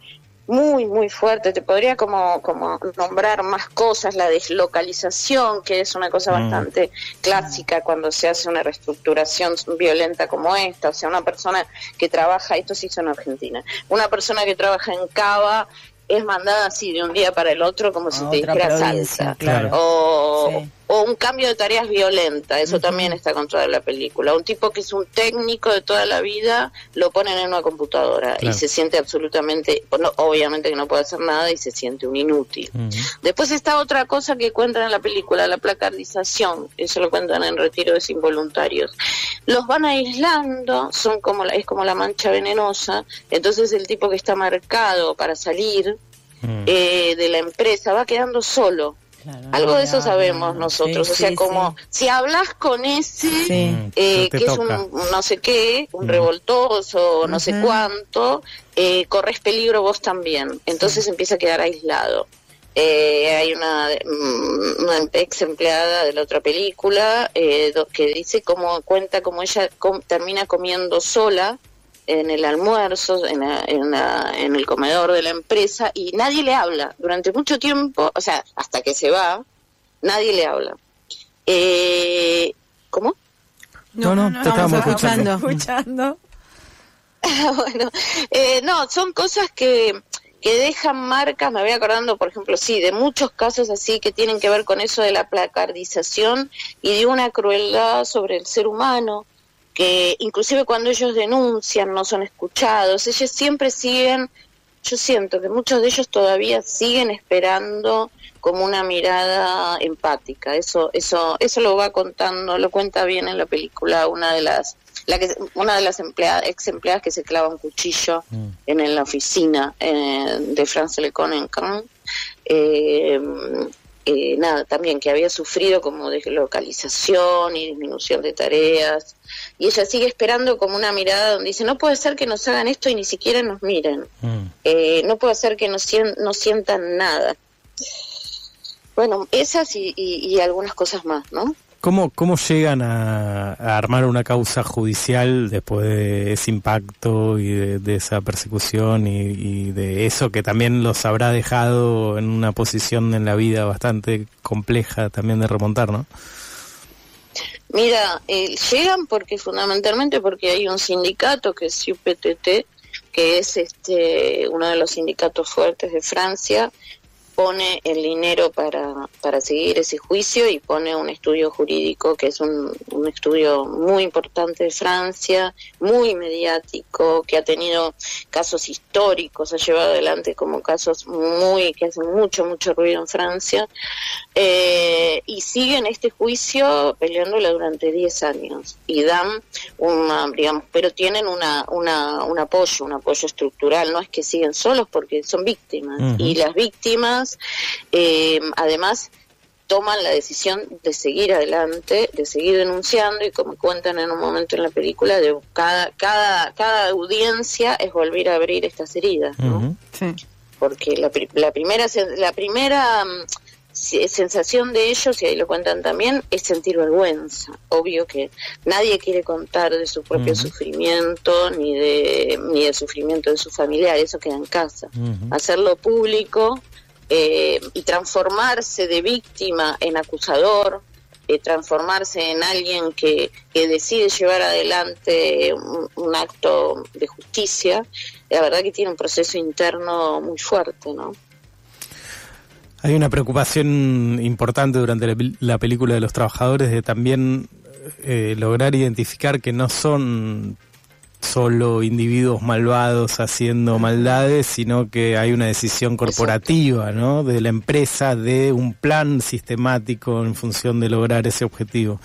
muy, muy fuerte. Te podría como, como nombrar más cosas, la deslocalización, que es una cosa Mm. bastante clásica cuando se hace una reestructuración violenta como esta. O sea, una persona que trabaja, esto se hizo en Argentina, una persona que trabaja en Cava es mandada así de un día para el otro como si A te otra dijera provincia, Salta. claro. O, Sí. o un cambio de tareas violenta, eso también está con toda la película. Un tipo que es un técnico de toda la vida, lo ponen en una computadora Claro. y se siente absolutamente, bueno, obviamente que no puede hacer nada y se siente un inútil. Ujú. Después está otra cosa que cuentan en la película, la placardización, eso lo cuentan en Retiro de Involuntarios. Los van aislando, son como la, es como la mancha venenosa, entonces el tipo que está marcado para salir Mm. eh, de la empresa va quedando solo. Algo de eso sabemos nosotros, Sí, o sea, sí, como si hablas con ese, Mm, eh, te que es toca. un un no sé qué, un Mm. revoltoso, no sé Ujú. cuánto, eh, corres peligro vos también, entonces empieza a quedar aislado. Eh, hay una, mm, una ex empleada de la otra película eh, do- que dice cómo cuenta cómo ella com- termina comiendo sola en el almuerzo, en, la- en, la- en el comedor de la empresa, y nadie le habla. Durante mucho tiempo, o sea, hasta que se va, nadie le habla. Eh, ¿Cómo? No, no, te estábamos escuchando. escuchando. bueno, eh, no, son cosas que, que dejan marcas, me voy acordando, por ejemplo, sí, de muchos casos así que tienen que ver con eso de la placardización y de una crueldad sobre el ser humano, que inclusive cuando ellos denuncian no son escuchados, ellos siempre siguen, yo siento que muchos de ellos todavía siguen esperando como una mirada empática, eso eso eso lo va contando, lo cuenta bien en la película una de las la que una de las empleadas, ex empleadas que se clava un cuchillo Mm. en, en la oficina eh, de France Lecon en Cannes, eh, eh, nada, también que había sufrido como deslocalización y disminución de tareas, y ella sigue esperando como una mirada donde dice, no puede ser que nos hagan esto y ni siquiera nos miren, Mm. eh, no puede ser que no, sien- no sientan nada. Bueno, esas y, y, y algunas cosas más, ¿no? ¿Cómo, cómo llegan a, a armar una causa judicial después de ese impacto y de, de esa persecución y, y de eso que también los habrá dejado en una posición en la vida bastante compleja también de remontar, ¿no? Mira, eh, llegan porque fundamentalmente porque hay un sindicato que es U P T T, que es este uno de los sindicatos fuertes de Francia, pone el dinero para, para seguir ese juicio y pone un estudio jurídico que es un, un estudio muy importante de Francia, muy mediático, que ha tenido casos históricos, ha llevado adelante como casos muy que hacen mucho, mucho ruido en Francia, eh, y siguen este juicio peleándola durante diez años y dan una, digamos, pero tienen una, una, un apoyo, un apoyo estructural, no es que siguen solos porque son víctimas, Ujú. y las víctimas Eh, además toman la decisión de seguir adelante, de seguir denunciando, y como cuentan en un momento en la película, de cada cada cada audiencia es volver a abrir estas heridas, ¿no? Ujú. Porque la, pri- la primera sen- la primera mm, se- sensación de ellos, y ahí lo cuentan también, es sentir vergüenza. Obvio que nadie quiere contar de su propio Ujú. sufrimiento ni de ni del sufrimiento de su familiar, eso queda en casa. Ujú. Hacerlo público eh, y transformarse de víctima en acusador, eh, transformarse en alguien que, que decide llevar adelante un, un acto de justicia, la verdad que tiene un proceso interno muy fuerte, ¿no? Hay una preocupación importante durante la, pel- la película de los trabajadores de también eh, lograr identificar que no son solo individuos malvados haciendo maldades, sino que hay una decisión corporativa, ¿no?, de la empresa, de un plan sistemático en función de lograr ese objetivo.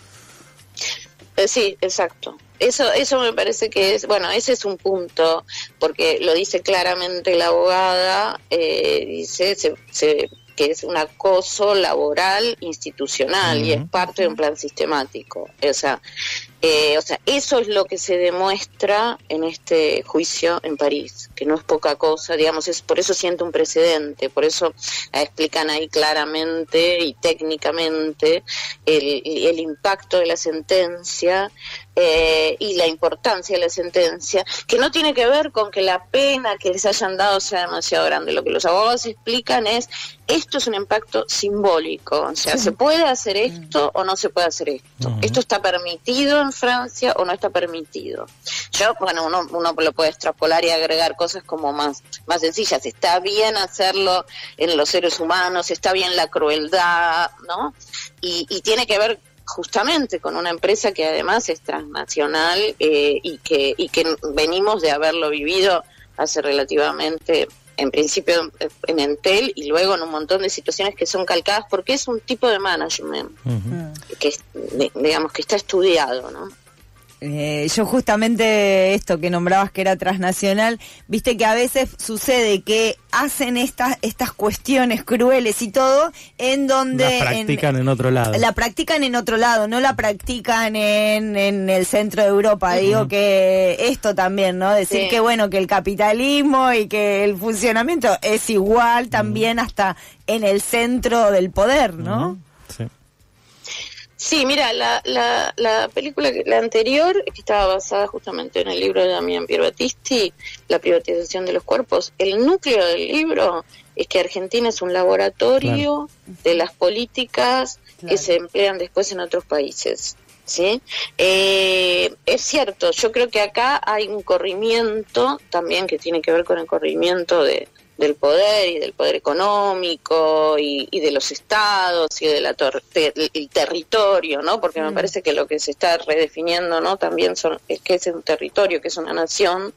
Eh, sí, exacto. Eso, eso me parece que es, bueno, ese es un punto, porque lo dice claramente la abogada, eh, dice se, se, que es un acoso laboral institucional y es parte de un plan sistemático. O sea, eh, o sea, eso es lo que se demuestra en este juicio en París, que no es poca cosa, digamos, es por eso siente un precedente, por eso explican ahí claramente y técnicamente el, el impacto de la sentencia, Eh, y la importancia de la sentencia, que no tiene que ver con que la pena que les hayan dado sea demasiado grande. Lo que los abogados explican es, esto es un impacto simbólico, o sea, sí. ¿se puede hacer esto o no se puede hacer esto? Uh-huh. ¿Esto está permitido en Francia o no está permitido? Yo, bueno, uno, uno lo puede extrapolar y agregar cosas como más, más sencillas. Está bien hacerlo en los seres humanos, está bien la crueldad, ¿no? Y, y tiene que ver justamente con una empresa que además es transnacional eh, y que y que venimos de haberlo vivido hace relativamente, en principio en Entel y luego en un montón de situaciones que son calcadas porque es un tipo de management uh-huh. que digamos que está estudiado, ¿no? Eh, yo justamente esto que nombrabas que era transnacional, viste que a veces sucede que hacen estas estas cuestiones crueles y todo en donde la practican en, en otro lado. La practican en otro lado, no la practican en, en el centro de Europa. Uh-huh. Digo que esto también, ¿no? Decir sí. que bueno, que el capitalismo y que el funcionamiento es igual también uh-huh. hasta en el centro del poder, ¿no? Uh-huh. Sí. Sí, mira, la, la, la película, la anterior, que estaba basada justamente en el libro de Damián Pierbattisti, La privatización de los cuerpos, el núcleo del libro es que Argentina es un laboratorio claro. de las políticas claro. que se emplean después en otros países, ¿sí? Eh, es cierto, yo creo que acá hay un corrimiento también que tiene que ver con el corrimiento de del poder y del poder económico y, y de los estados y de la tor- ter- el territorio, ¿no? Porque mm. me parece que lo que se está redefiniendo, ¿no? También son es que es un territorio, que es una nación.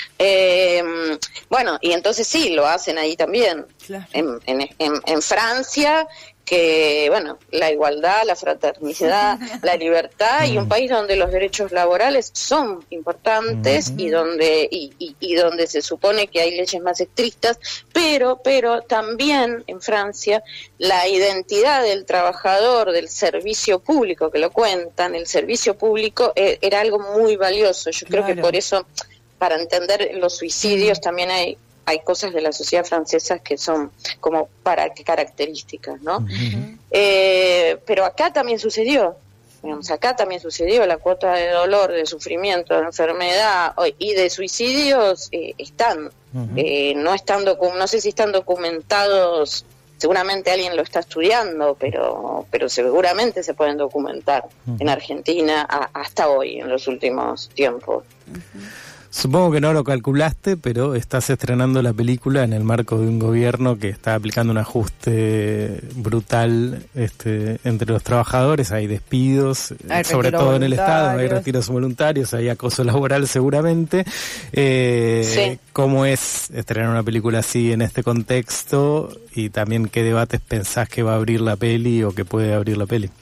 Eh, bueno, y entonces sí, lo hacen ahí también. Claro. En, en, en, en Francia, que, bueno, la igualdad, la fraternidad, la libertad y un país donde los derechos laborales son importantes uh-huh. y donde y, y, y donde se supone que hay leyes más estrictas, pero pero también en Francia la identidad del trabajador del servicio público, que lo cuentan, el servicio público eh, era algo muy valioso. Yo claro. creo que por eso, para entender los suicidios uh-huh. también hay hay cosas de la sociedad francesa que son como para características, ¿no? Uh-huh. Eh, pero acá también sucedió, digamos, acá también sucedió la cuota de dolor, de sufrimiento, de enfermedad y de suicidios eh, están, uh-huh. eh, no están docu- no sé si están documentados, seguramente alguien lo está estudiando, pero pero seguramente se pueden documentar uh-huh. en Argentina a, hasta hoy, en los últimos tiempos. Uh-huh. Supongo que no lo calculaste, pero estás estrenando la película en el marco de un gobierno que está aplicando un ajuste brutal este, entre los trabajadores. Hay despidos, hay sobre todo en el Estado, hay retiros voluntarios, hay acoso laboral seguramente. Eh, sí. ¿Cómo es estrenar una película así en este contexto? Y también, ¿qué debates pensás que va a abrir la peli o que puede abrir la peli?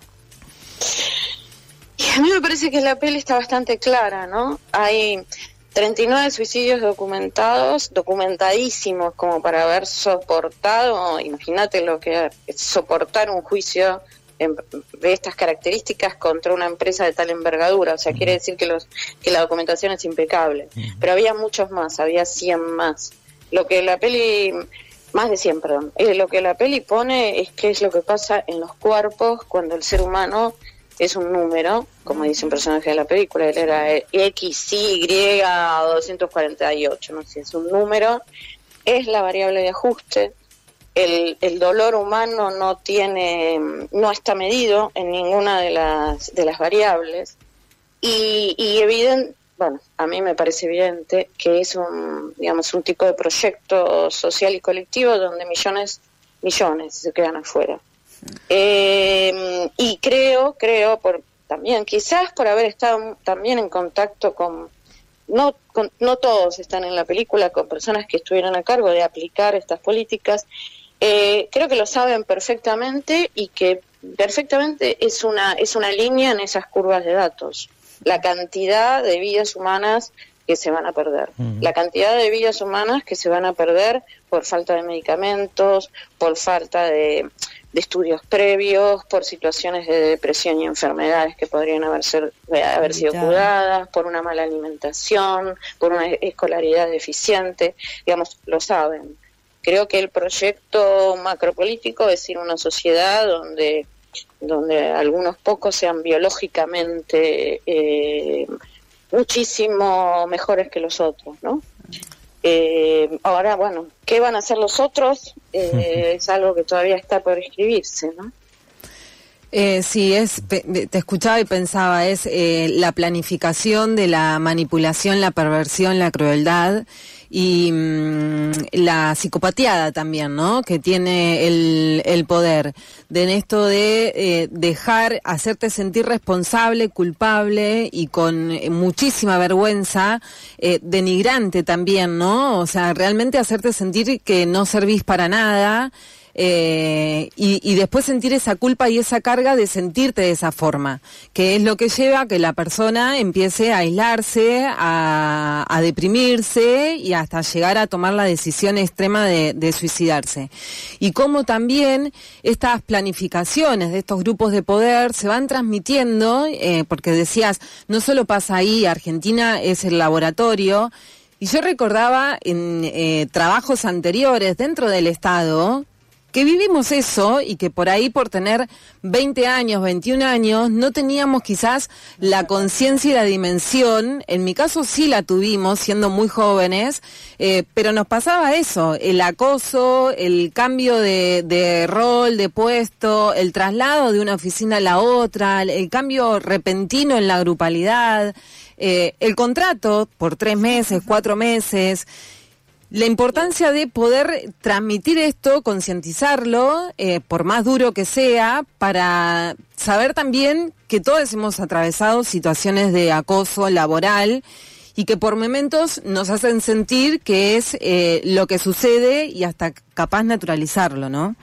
A mí me parece que la peli está bastante clara, ¿no? Hay treinta y nueve suicidios documentados, documentadísimos como para haber soportado, imagínate lo que es soportar un juicio en, de estas características contra una empresa de tal envergadura. O sea, quiere decir que los que la documentación es impecable. Pero había muchos más, había cien más. Lo que la peli... Más de cien, perdón. Eh, lo que la peli pone es qué es lo que pasa en los cuerpos cuando el ser humano es un número, como dice un personaje de la película, él era X Y doscientos cuarenta y ocho, no sé, es un número, es la variable de ajuste, el, el dolor humano no tiene, no está medido en ninguna de las de las variables, y, y evidente, bueno, a mí me parece evidente que es un, digamos, un tipo de proyecto social y colectivo donde millones, millones se quedan afuera. Eh, y creo, creo, por también, quizás por haber estado también en contacto con, no, con, no todos están en la película, con personas que estuvieron a cargo de aplicar estas políticas, eh, creo que lo saben perfectamente y que perfectamente es una, es una línea en esas curvas de datos, la cantidad de vidas humanas que se van a perder, uh-huh. la cantidad de vidas humanas que se van a perder por falta de medicamentos, por falta de de estudios previos, por situaciones de depresión y enfermedades que podrían haber, ser, haber sido curadas, por una mala alimentación, por una escolaridad deficiente, digamos, lo saben. Creo que el proyecto macropolítico es ir a una sociedad donde donde algunos pocos sean biológicamente eh, muchísimo mejores que los otros, ¿no? Eh, ahora, bueno, ¿qué van a hacer los otros? Eh, es algo que todavía está por escribirse, ¿no? Eh, sí, es, te escuchaba y pensaba, es eh, la planificación de la manipulación, la perversión, la crueldad y mmm, la psicopatiada también, ¿no? Que tiene el, el poder de en esto de eh, dejar, hacerte sentir responsable, culpable y con eh, muchísima vergüenza, eh, denigrante también, ¿no? O sea, realmente hacerte sentir que no servís para nada. Eh, y, y después sentir esa culpa y esa carga de sentirte de esa forma, que es lo que lleva a que la persona empiece a aislarse, a, a deprimirse y hasta llegar a tomar la decisión extrema de, de suicidarse. Y cómo también estas planificaciones de estos grupos de poder se van transmitiendo, eh, porque decías, no solo pasa ahí, Argentina es el laboratorio. Y yo recordaba en eh, trabajos anteriores dentro del Estado que vivimos eso y que por ahí por tener veinte años, veintiún años, no teníamos quizás la conciencia y la dimensión. En mi caso sí la tuvimos siendo muy jóvenes, eh, pero nos pasaba eso, el acoso, el cambio de, de rol, de puesto, el traslado de una oficina a la otra, el, el cambio repentino en la grupalidad, eh, el contrato por tres meses, cuatro meses. La importancia de poder transmitir esto, concientizarlo, eh, por más duro que sea, para saber también que todos hemos atravesado situaciones de acoso laboral y que por momentos nos hacen sentir que es eh, lo que sucede y hasta capaz naturalizarlo, ¿no?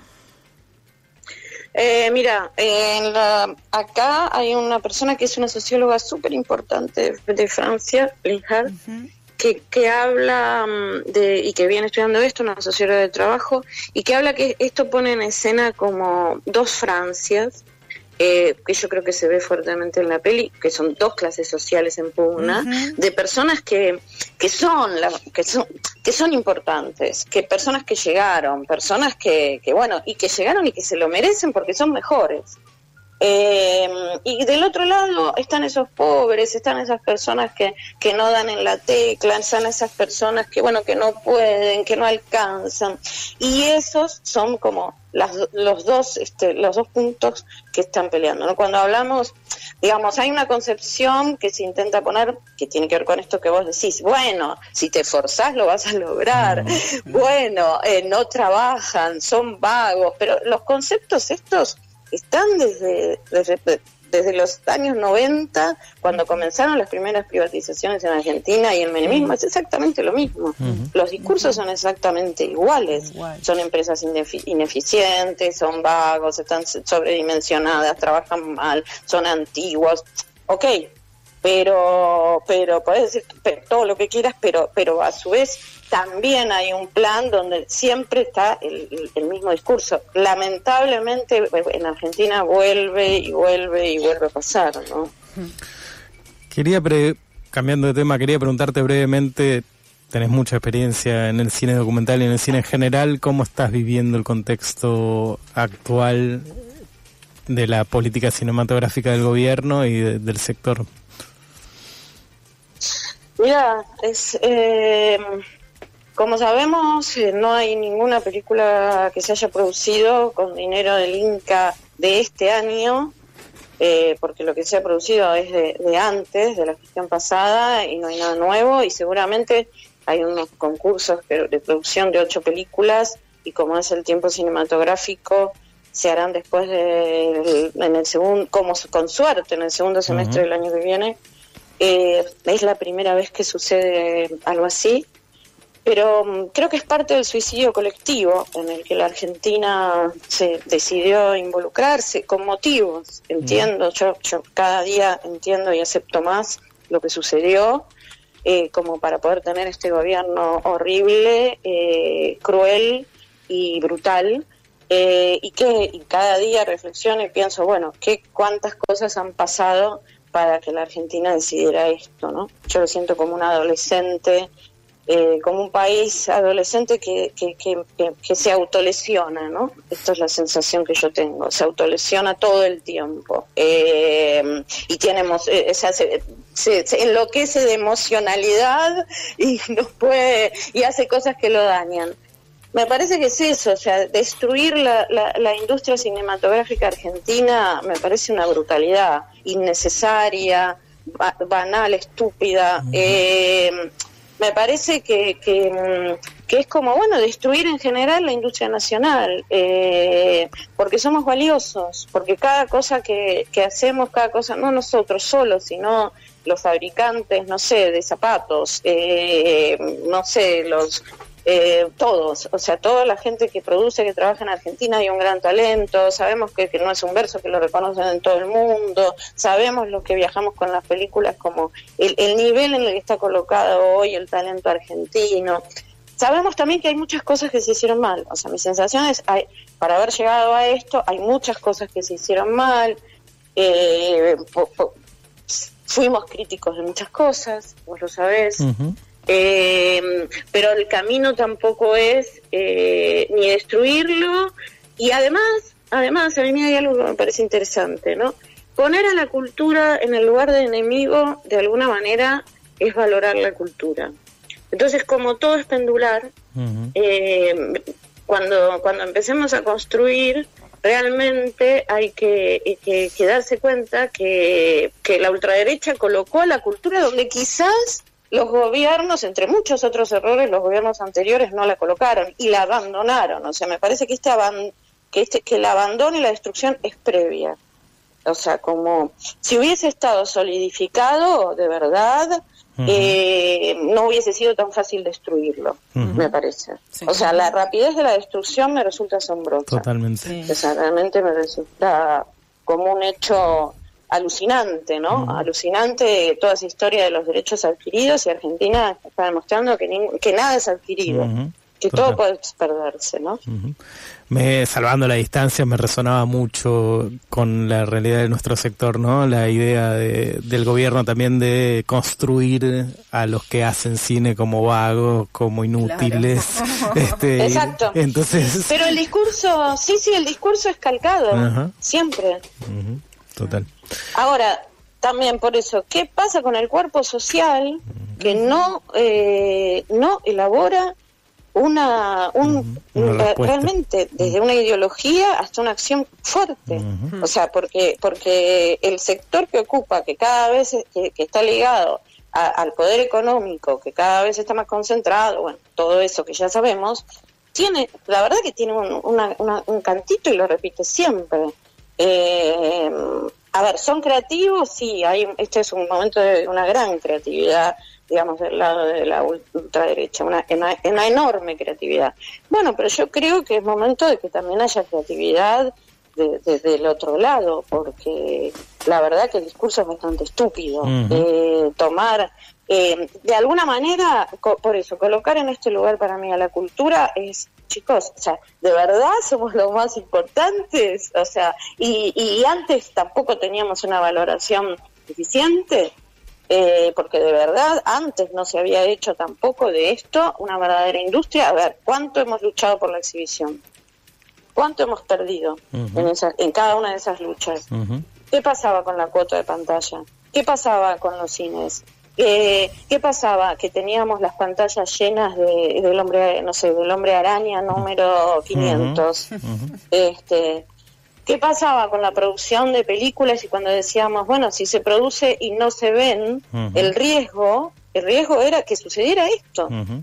Eh, mira, en la, acá hay una persona que es una socióloga súper importante de, de Francia, Linhart, uh-huh. Que, que habla de, y que viene estudiando esto, una socióloga de trabajo, y que habla que esto pone en escena como dos Francias, eh, que yo creo que se ve fuertemente en la peli, que son dos clases sociales en pugna, uh-huh. de personas que, que son la, que son que son importantes, que personas que llegaron, personas que, que bueno, y que llegaron y que se lo merecen porque son mejores. Eh, y del otro lado están esos pobres, están esas personas que, que no dan en la tecla, están esas personas que bueno que no pueden, que no alcanzan, y esos son como las, los dos este, los dos puntos que están peleando, ¿no? Cuando hablamos, digamos, hay una concepción que se intenta poner que tiene que ver con esto que vos decís, bueno, si te esforzás lo vas a lograr, bueno, eh, no trabajan, son vagos, pero los conceptos estos están desde, desde desde los años noventa, cuando comenzaron las primeras privatizaciones en Argentina y el menemismo, es exactamente lo mismo. Uh-huh. Los discursos son exactamente iguales. Igual. Son empresas inefi- ineficientes, son vagos, están sobredimensionadas, trabajan mal, son antiguos. Ok, pero pero puedes decir pero, todo lo que quieras, pero pero a su vez también hay un plan donde siempre está el, el, el mismo discurso. Lamentablemente en Argentina vuelve y vuelve y vuelve a pasar, ¿no? Quería, pre- cambiando de tema, quería preguntarte brevemente, tenés mucha experiencia en el cine documental y en el cine en general, ¿cómo estás viviendo el contexto actual de la política cinematográfica del gobierno y de, del sector? Mira, es... Eh... Como sabemos, eh, no hay ninguna película que se haya producido con dinero del Inca de este año, eh, porque lo que se ha producido es de, de antes, de la gestión pasada, y no hay nada nuevo, y seguramente hay unos concursos de, de producción de ocho películas, y como es el tiempo cinematográfico, se harán después de, en el segundo, como con suerte, en el segundo semestre uh-huh. del año que viene. Eh, es la primera vez que sucede algo así. Pero um, creo que es parte del suicidio colectivo en el que la Argentina se decidió involucrarse con motivos. Entiendo, yo, yo cada día entiendo y acepto más lo que sucedió, eh, como para poder tener este gobierno horrible, eh, cruel y brutal, eh, y que y cada día reflexiono y pienso, bueno, ¿qué, cuántas cosas han pasado para que la Argentina decidiera esto, ¿no? Yo lo siento como un adolescente eh, como un país adolescente que, que, que, que, que se autolesiona, ¿no? Esta es la sensación que yo tengo, se autolesiona todo el tiempo. Eh, y tenemos, eh, se, hace, se, se enloquece de emocionalidad y nos puede, y hace cosas que lo dañan. Me parece que es eso, o sea, destruir la, la, la industria cinematográfica argentina me parece una brutalidad, innecesaria, ba- banal, estúpida. Uh-huh. Eh, me parece que, que, que es como, bueno, destruir en general la industria nacional, eh, porque somos valiosos, porque cada cosa que, que hacemos, cada cosa, no nosotros solos, sino los fabricantes, no sé, de zapatos, eh, no sé, los... Eh, todos, o sea, toda la gente que produce, que trabaja en Argentina, hay un gran talento, sabemos que, que no es un verso, que lo reconocen en todo el mundo, sabemos los que viajamos con las películas como el, el nivel en el que está colocado hoy el talento argentino. Sabemos también que hay muchas cosas que se hicieron mal, o sea, mi sensación es, hay, para haber llegado a esto, hay muchas cosas que se hicieron mal, eh, po, po, fuimos críticos de muchas cosas, vos lo sabés. Uh-huh. Eh, pero el camino tampoco es eh, ni destruirlo, y además, además a mí hay algo que me parece interesante, ¿no? Poner a la cultura en el lugar de enemigo, de alguna manera, es valorar la cultura. Entonces, como todo es pendular, uh-huh. eh, cuando, cuando empecemos a construir, realmente hay que, que, que darse cuenta que, que la ultraderecha colocó a la cultura donde quizás los gobiernos, entre muchos otros errores, los gobiernos anteriores no la colocaron y la abandonaron. O sea, me parece que este, aban- que, este que el abandono y la destrucción es previa. O sea, como si hubiese estado solidificado de verdad, uh-huh. eh, no hubiese sido tan fácil destruirlo, uh-huh. me parece. Sí. O sea, la rapidez de la destrucción me resulta asombrosa. Totalmente. Sí. O sea, realmente me resulta como un hecho alucinante, ¿no? Uh-huh. Alucinante toda esa historia de los derechos adquiridos, y Argentina está demostrando que, ning- que nada es adquirido, uh-huh. que Total. Todo puede perderse, ¿no? Uh-huh. Me, salvando la distancia, me resonaba mucho con la realidad de nuestro sector, ¿no? La idea de, del gobierno también de construir a los que hacen cine como vagos, como inútiles. Claro. Este, Exacto. Y, entonces... Pero el discurso, sí, sí, el discurso es calcado, uh-huh. siempre. Uh-huh. Total. Ahora, también por eso, ¿qué pasa con el cuerpo social que no eh, no elabora una, un, una realmente desde una ideología hasta una acción fuerte? Uh-huh. O sea, porque porque el sector que ocupa, que cada vez que, que está ligado a, al poder económico, que cada vez está más concentrado, bueno, todo eso que ya sabemos, tiene, la verdad que tiene un, una, una, un cantito y lo repite siempre. Eh, a ver, ¿son creativos? Sí, hay, este es un momento de una gran creatividad, digamos, del lado de la ultraderecha, una, una, una enorme creatividad. Bueno, pero yo creo que es momento de que también haya creatividad de, de, del otro lado, porque la verdad que el discurso es bastante estúpido. Uh-huh. Eh, tomar, eh, de alguna manera, co- por eso, colocar en este lugar para mí a la cultura es... Chicos, o sea, ¿de verdad somos los más importantes? O sea, y, y antes tampoco teníamos una valoración suficiente, eh, porque de verdad antes no se había hecho tampoco de esto una verdadera industria. A ver, ¿cuánto hemos luchado por la exhibición? ¿Cuánto hemos perdido uh-huh. en, esa, en cada una de esas luchas? Uh-huh. ¿Qué pasaba con la cuota de pantalla? ¿Qué pasaba con los cines? Eh, ¿Qué pasaba? Que teníamos las pantallas llenas de, del hombre, no sé, del hombre araña número quinientos. Uh-huh. Uh-huh. Este, ¿qué pasaba con la producción de películas? Y cuando decíamos, bueno, si se produce y no se ven, uh-huh. el riesgo, el riesgo era que sucediera esto. Uh-huh.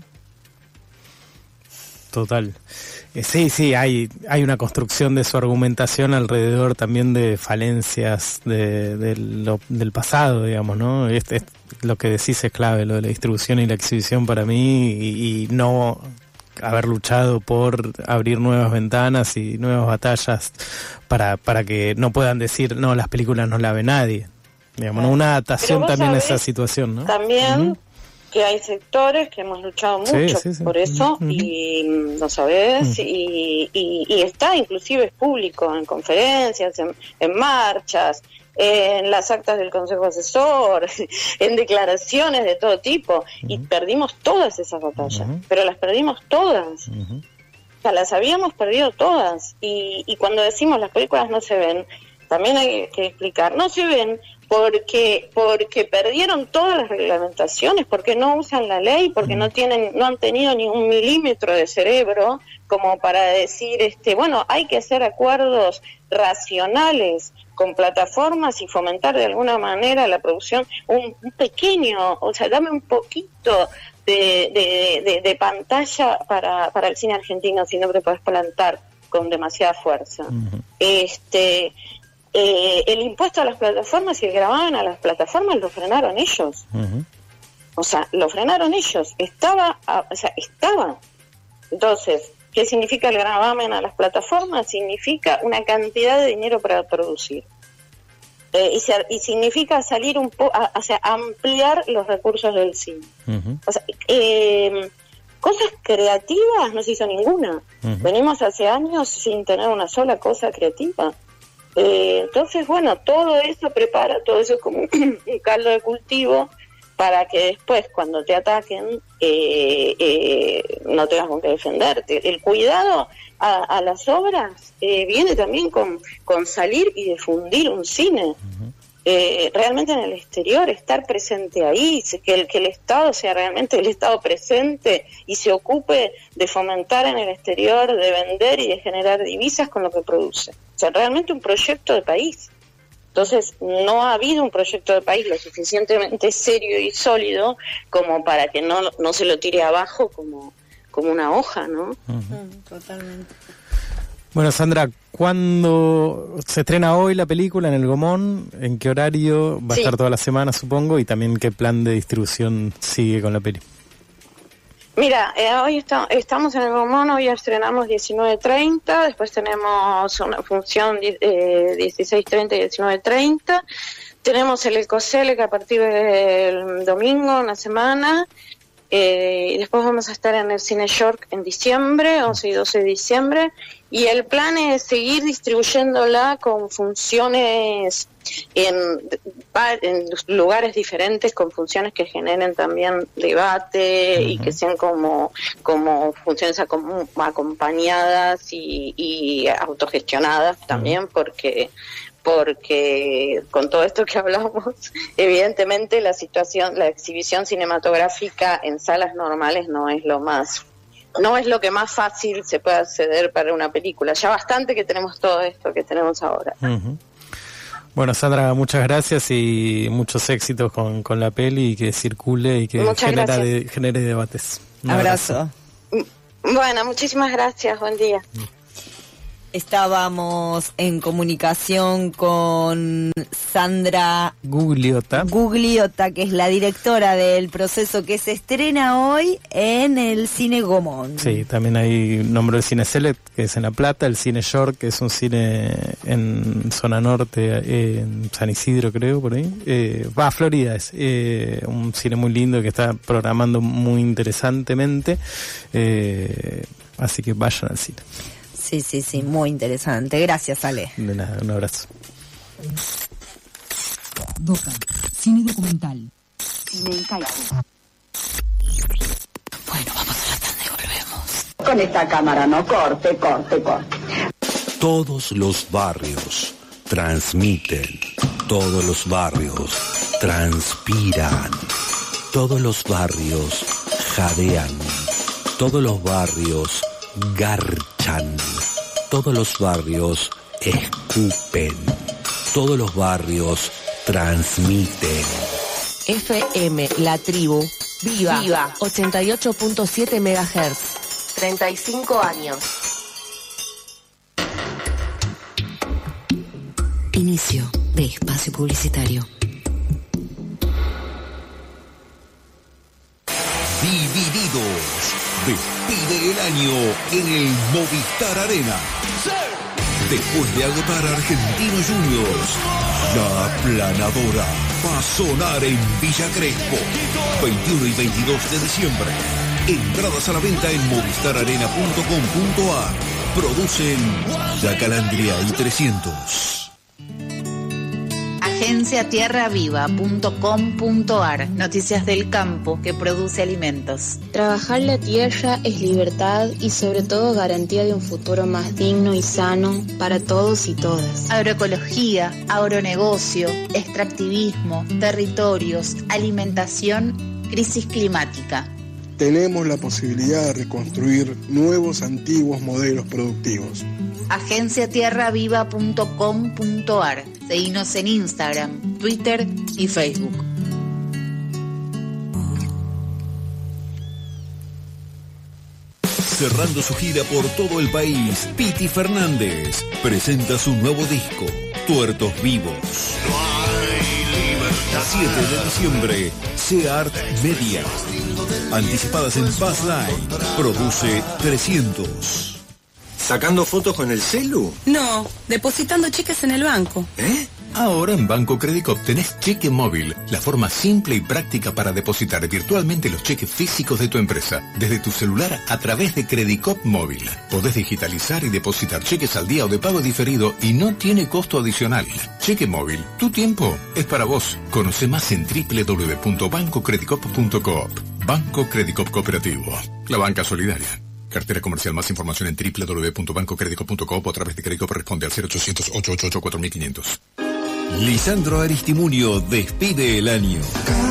Total. Eh, sí, sí, hay hay una construcción de su argumentación alrededor también de falencias de, de lo, del pasado, digamos, ¿no? Este, este, lo que decís es clave, lo de la distribución y la exhibición para mí, y, y no haber luchado por abrir nuevas ventanas y nuevas batallas para para que no puedan decir, no, las películas no la ve nadie. Digamos, ¿no? Una adaptación también a esa situación, ¿no? También... Uh-huh. Que hay sectores que hemos luchado mucho sí, sí, sí. por eso, uh-huh. y no sabes, uh-huh. y, y, y está inclusive es público en conferencias, en, en marchas, en las actas del Consejo Asesor, en declaraciones de todo tipo, uh-huh. y perdimos todas esas batallas, uh-huh. pero las perdimos todas. Uh-huh. O sea, las habíamos perdido todas. Y, y cuando decimos las películas no se ven, también hay que explicar, no se ven porque porque perdieron todas las reglamentaciones, porque no usan la ley, porque no tienen, no han tenido ni un milímetro de cerebro como para decir, este, bueno, hay que hacer acuerdos racionales con plataformas y fomentar de alguna manera la producción, un, un pequeño, o sea, dame un poquito de, de, de, de pantalla para, para el cine argentino, si no te podés plantar con demasiada fuerza. Uh-huh. Este... Eh, el impuesto a las plataformas y el gravamen a las plataformas lo frenaron ellos. Uh-huh. O sea, lo frenaron ellos. Estaba, a, o sea, estaba. Entonces, ¿qué significa el gravamen a las plataformas? Significa una cantidad de dinero para producir. Eh, y, se, y significa salir un poco, o sea, ampliar los recursos del cine. Uh-huh. O sea, eh, cosas creativas no se hizo ninguna. Uh-huh. Venimos hace años sin tener una sola cosa creativa. Eh, entonces, bueno, todo eso prepara, todo eso es como un caldo de cultivo para que después, cuando te ataquen, eh, eh, no tengas con qué defenderte. El cuidado a, a las obras eh, viene también con, con salir y difundir un cine. Uh-huh. Eh, realmente en el exterior, estar presente ahí, que el, que el Estado sea realmente el Estado presente y se ocupe de fomentar en el exterior, de vender y de generar divisas con lo que produce. O sea, realmente un proyecto de país. Entonces, no ha habido un proyecto de país lo suficientemente serio y sólido como para que no, no se lo tire abajo como, como una hoja, ¿no? Uh-huh. Totalmente. Bueno, Sandra, ¿cuándo se estrena hoy la película en el Gomón? ¿En qué horario? Va a sí. estar toda la semana, supongo, y también qué plan de distribución sigue con la peli. Mira, eh, hoy está, estamos en el Gomón, hoy estrenamos diecinueve treinta, después tenemos una función eh, dieciséis treinta y diecinueve treinta, tenemos el Ecosele que a partir del domingo, una semana, eh, y después vamos a estar en el Cine York en diciembre, once y doce de diciembre, y el plan es seguir distribuyéndola con funciones en, en lugares diferentes, con funciones que generen también debate uh-huh. y que sean como como funciones acom- acompañadas y, y autogestionadas también, uh-huh. porque porque con todo esto que hablamos, evidentemente la situación, la exhibición cinematográfica en salas normales no es lo más no es lo que más fácil se puede acceder para una película. Ya bastante que tenemos todo esto que tenemos ahora. Uh-huh. Bueno, Sandra, muchas gracias y muchos éxitos con, con la peli y que circule y que genera de, genere debates. Un abrazo. abrazo. Bueno, muchísimas gracias. Buen día. Estábamos en comunicación con Sandra Gugliotta. Gugliotta, que es la directora del Proceso, que se estrena hoy en el Cine Gomón. Sí, también hay nombró el Cine Select, que es en La Plata, el Cine York, que es un cine en zona norte, eh, en San Isidro creo, por ahí. Eh, va, Florida es eh, un cine muy lindo que está programando muy interesantemente, eh, así que vayan al cine. Sí, sí, sí, muy interesante. Gracias, Ale. De nada, un abrazo. Doca, cine documental. Cine en Caico. Bueno, vamos a la tanda y volvemos. Con esta cámara, no, corte, corte, corte. Todos los barrios transmiten, todos los barrios transpiran, todos los barrios jadean, todos los barrios garchan, todos los barrios escupen, todos los barrios transmiten. F M, La Tribu, Viva, Viva. ochenta y ocho punto siete megahertz, treinta y cinco años. Inicio de espacio publicitario. Divididos. Despide el año en el Movistar Arena. Después de agotar a Argentinos Juniors, la aplanadora va a sonar en Villa Crespo. veintiuno y veintidós de diciembre. Entradas a la venta en movistar arena punto com punto a r. Producen La Calandria y trescientos. agencia tierra viva punto com punto ar. Noticias del campo que produce alimentos. Trabajar la tierra es libertad y sobre todo garantía de un futuro más digno y sano para todos y todas. Agroecología, agronegocio, extractivismo, territorios, alimentación, crisis climática. Tenemos la posibilidad de reconstruir nuevos antiguos modelos productivos. agencia tierra viva punto com punto ar. Seguinos en Instagram, Twitter y Facebook. Cerrando su gira por todo el país, Piti Fernández presenta su nuevo disco, Tuertos Vivos. siete de diciembre, Seart Media. Anticipadas en Fast Line. Produce trescientos. ¿Sacando fotos con el celu? No, depositando cheques en el banco. ¿Eh? Ahora en Banco Credicop tenés cheque móvil, la forma simple y práctica para depositar virtualmente los cheques físicos de tu empresa, desde tu celular a través de Credicop Móvil. Podés digitalizar y depositar cheques al día o de pago diferido y no tiene costo adicional. Cheque móvil, tu tiempo es para vos. Conoce más en doble u doble u doble u punto banco credicop punto coop. Banco Credicop Cooperativo, la banca solidaria. Cartera comercial. Más información en doble u doble u doble u punto banco credicop punto coop o a través de Credicop. Responde al cero ochocientos, ochocientos ochenta y ocho, cuatro mil quinientos. Lisandro Aristimuño despide el año.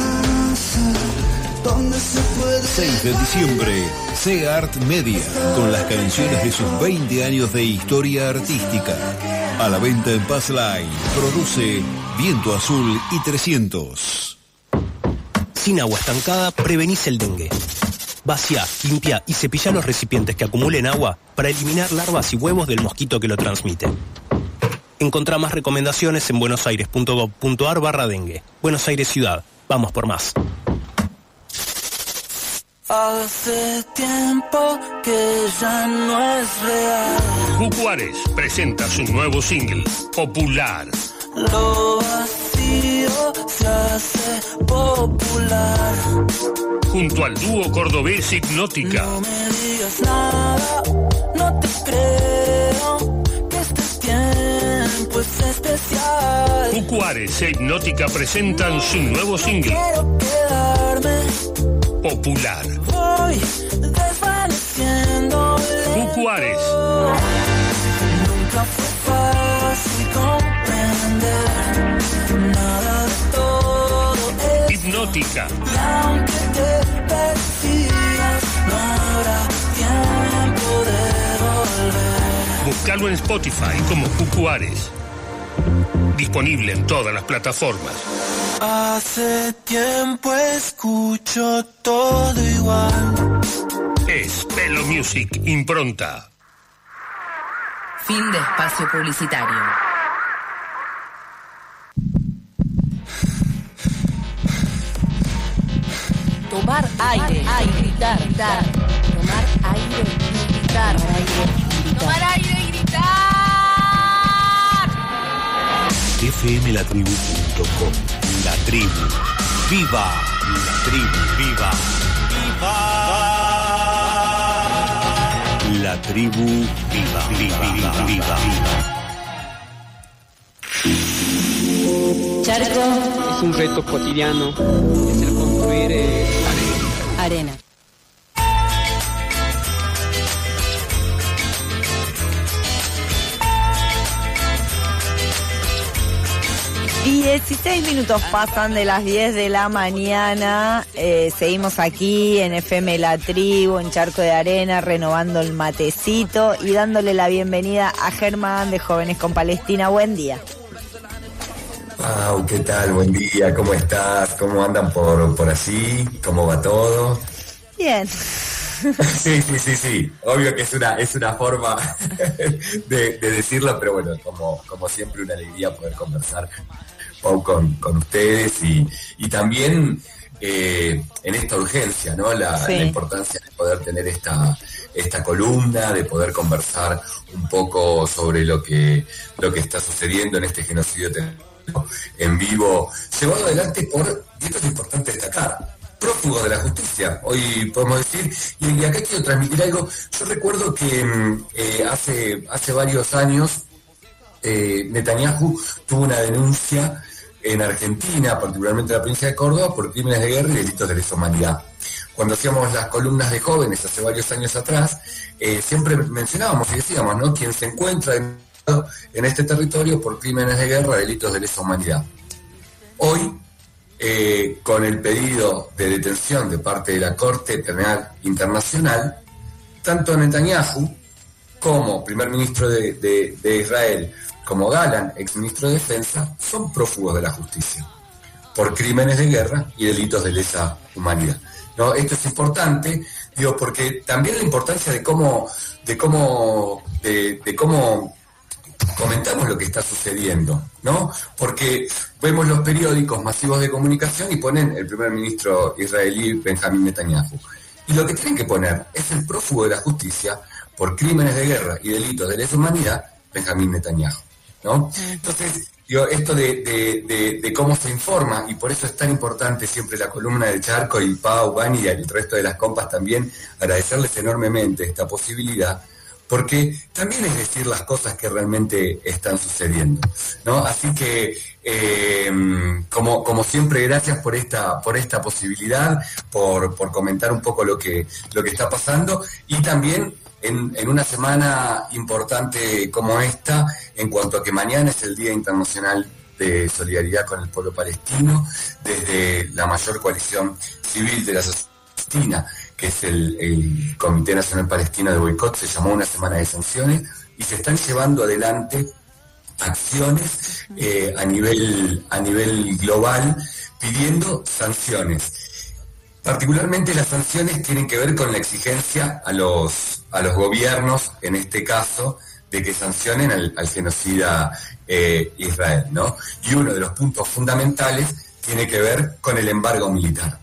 seis de diciembre, Seart Media, con las canciones de sus veinte años de historia artística. A la venta en Pass Line. Produce Viento Azul y trescientos. Sin agua estancada, prevenís el dengue. Vacía, limpia y cepilla los recipientes que acumulen agua para eliminar larvas y huevos del mosquito que lo transmite. Encontrá más recomendaciones en buenosaires punto gov punto ar barra dengue. Buenos Aires Ciudad. Vamos por más. Hace tiempo que ya no es real. Cucuares presenta su nuevo single, Popular. Lo vacío se hace popular. Junto al dúo cordobés Hipnótica. No me digas nada, no te creo, que este tiempo es especial. Cucuares e Hipnótica presentan su nuevo single, Quiero quedarme Popular. Voy desvaneciendo. Cucuares. Nunca fue fácil comprender nada de todo es. Hipnótica. Y aunque te decías, no habrá tiempo de volver. Búscalo en Spotify como Cucuares. Disponible en todas las plataformas. Hace tiempo escucho todo igual. Es Pelo Music Impronta. Fin de espacio publicitario. Tomar aire, aire, gritar, gritar. Tomar aire y gritar. Tomar aire y gritar. F M la tribu punto com. La tribu. ¡Viva! La tribu. ¡Viva! ¡Viva! La tribu. ¡Viva! ¡Viva! ¡Viva! ¡Viva! Charco es un reto cotidiano. Es el construir eh, arena. dieciséis minutos pasan de las diez de la mañana. Eh, seguimos aquí en F M La Tribu, en Charco de Arena, renovando el matecito y dándole la bienvenida a Germán de Jóvenes con Palestina. Buen día. Wow, ¿qué tal? Buen día, ¿cómo estás? ¿Cómo andan por, por allí? ¿Cómo va todo? Bien. Sí, sí, sí, sí. Obvio que es una, es una forma de, de decirlo, pero bueno, como, como siempre una alegría poder conversar Pau, con, con ustedes y, y también eh, en esta urgencia, ¿no? La, sí. la importancia de poder tener esta, esta columna, de poder conversar un poco sobre lo que, lo que está sucediendo en este genocidio en vivo, llevado adelante por, y esto es importante destacar, prófugos de la justicia, hoy podemos decir, y, y acá quiero transmitir algo. Yo recuerdo que eh, hace, hace varios años eh, Netanyahu tuvo una denuncia en Argentina, particularmente en la provincia de Córdoba, por crímenes de guerra y delitos de lesa humanidad. Cuando hacíamos las columnas de jóvenes hace varios años atrás, eh, siempre mencionábamos y decíamos, ¿no?, quien se encuentra en, en este territorio por crímenes de guerra, delitos de lesa humanidad. Hoy, eh, con el pedido de detención de parte de la Corte Penal Internacional, tanto Netanyahu como primer ministro de, de, de Israel, como Galán, ex ministro de Defensa, son prófugos de la justicia por crímenes de guerra y delitos de lesa humanidad. ¿No? Esto es importante, digo, porque también la importancia de cómo, de cómo, de, de cómo comentamos lo que está sucediendo, ¿no? Porque vemos los periódicos masivos de comunicación y ponen el primer ministro israelí Benjamín Netanyahu. Y lo que tienen que poner es el prófugo de la justicia por crímenes de guerra y delitos de lesa humanidad, Benjamín Netanyahu, ¿no? Entonces, digo, esto de, de, de, de cómo se informa, y por eso es tan importante siempre la columna de Charco y Pau, Vani y el resto de las compas también, agradecerles enormemente esta posibilidad, porque también es decir las cosas que realmente están sucediendo, ¿no? Así que, eh, como, como siempre, gracias por esta, por esta posibilidad, por, por comentar un poco lo que, lo que está pasando, y también En, en una semana importante como esta, en cuanto a que mañana es el Día Internacional de Solidaridad con el Pueblo Palestino, desde la mayor coalición civil de la sociedad palestina, que es el, el Comité Nacional Palestino de Boicot, se llamó una semana de sanciones, y se están llevando adelante acciones eh, a nivel, a nivel global, pidiendo sanciones. Particularmente las sanciones tienen que ver con la exigencia a los, a los gobiernos, en este caso, de que sancionen al, al genocida eh, Israel, ¿no? Y uno de los puntos fundamentales tiene que ver con el embargo militar.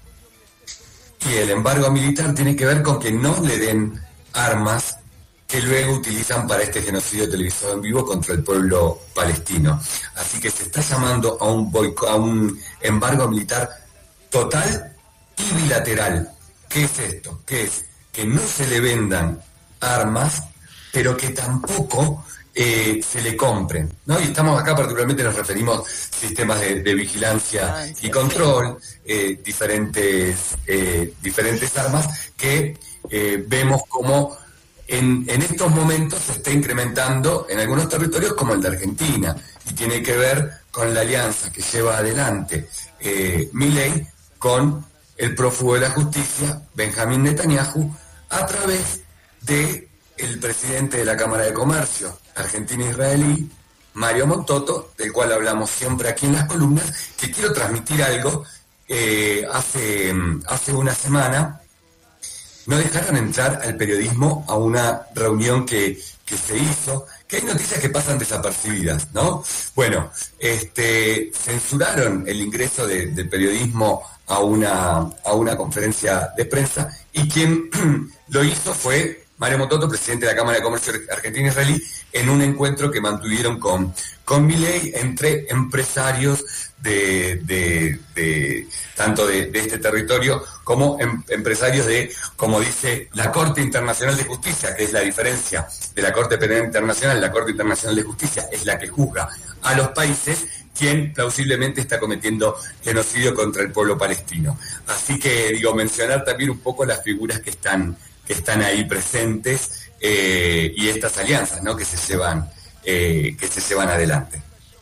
Y el embargo militar tiene que ver con que no le den armas que luego utilizan para este genocidio televisado en vivo contra el pueblo palestino. Así que se está llamando a un boicot, a un embargo militar total y bilateral. ¿Qué es esto? Que es que no se le vendan armas, pero que tampoco eh, se le compren, ¿no? Y estamos acá, particularmente nos referimos a sistemas de, de vigilancia y control, eh, diferentes, eh, diferentes armas que eh, vemos como en, en estos momentos se está incrementando en algunos territorios como el de Argentina, y tiene que ver con la alianza que lleva adelante eh, Milei con el prófugo de la justicia, Benjamín Netanyahu, a través de el presidente de la Cámara de Comercio argentino-israelí, Mario Montoto, del cual hablamos siempre aquí en las columnas, que quiero transmitir algo. Eh, hace, hace una semana no dejaron entrar al periodismo a una reunión que, que se hizo, que hay noticias que pasan desapercibidas, ¿no? Bueno, este, censuraron el ingreso de, del periodismo a una, a una conferencia de prensa, y quien lo hizo fue Mario Montoto, presidente de la Cámara de Comercio Argentina-Israelí, en un encuentro que mantuvieron con, con Milei, entre empresarios de, de, de tanto de, de este territorio como em, empresarios de, como dice, la Corte Internacional de Justicia, que es la diferencia de la Corte Penal Internacional. La Corte Internacional de Justicia es la que juzga a los países quien plausiblemente está cometiendo genocidio contra el pueblo palestino. Así que, digo, mencionar también un poco las figuras que están, que están ahí presentes, eh, y estas alianzas, ¿no?, que se llevan, eh, que se llevan adelante.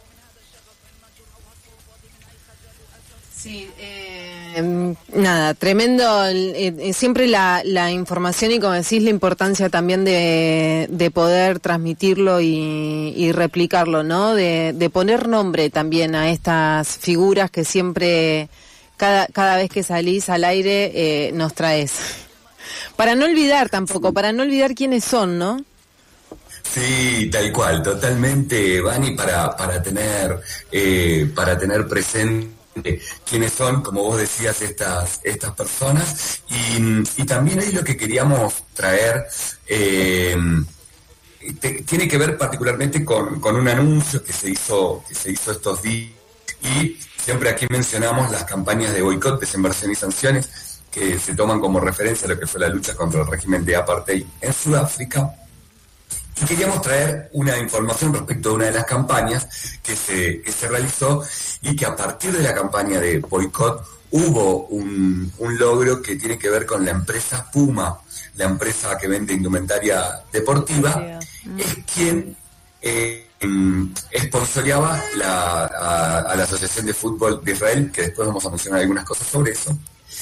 Sí, eh, nada, tremendo, eh, siempre la, la información y, como decís, la importancia también de, de poder transmitirlo y, y replicarlo, ¿no? De, de poner nombre también a estas figuras que siempre, cada, cada vez que salís al aire, eh, nos traes. Para no olvidar tampoco, para no olvidar quiénes son, ¿no? Sí, tal cual, totalmente, Vani, para, para tener, eh, para tener presente quiénes son, como vos decías, estas estas personas, y, y también ahí lo que queríamos traer eh, te, tiene que ver particularmente con, con un anuncio que se hizo que se hizo estos días, y siempre aquí mencionamos las campañas de boicot, desinversión y sanciones que se toman como referencia a lo que fue la lucha contra el régimen de apartheid en Sudáfrica. Y queríamos traer una información respecto a una de las campañas que se, que se realizó y que a partir de la campaña de boicot hubo un, un logro que tiene que ver con la empresa Puma, la empresa que vende indumentaria deportiva, es quien eh, sponsoreaba la, a, a la Asociación de Fútbol de Israel, que después vamos a mencionar algunas cosas sobre eso,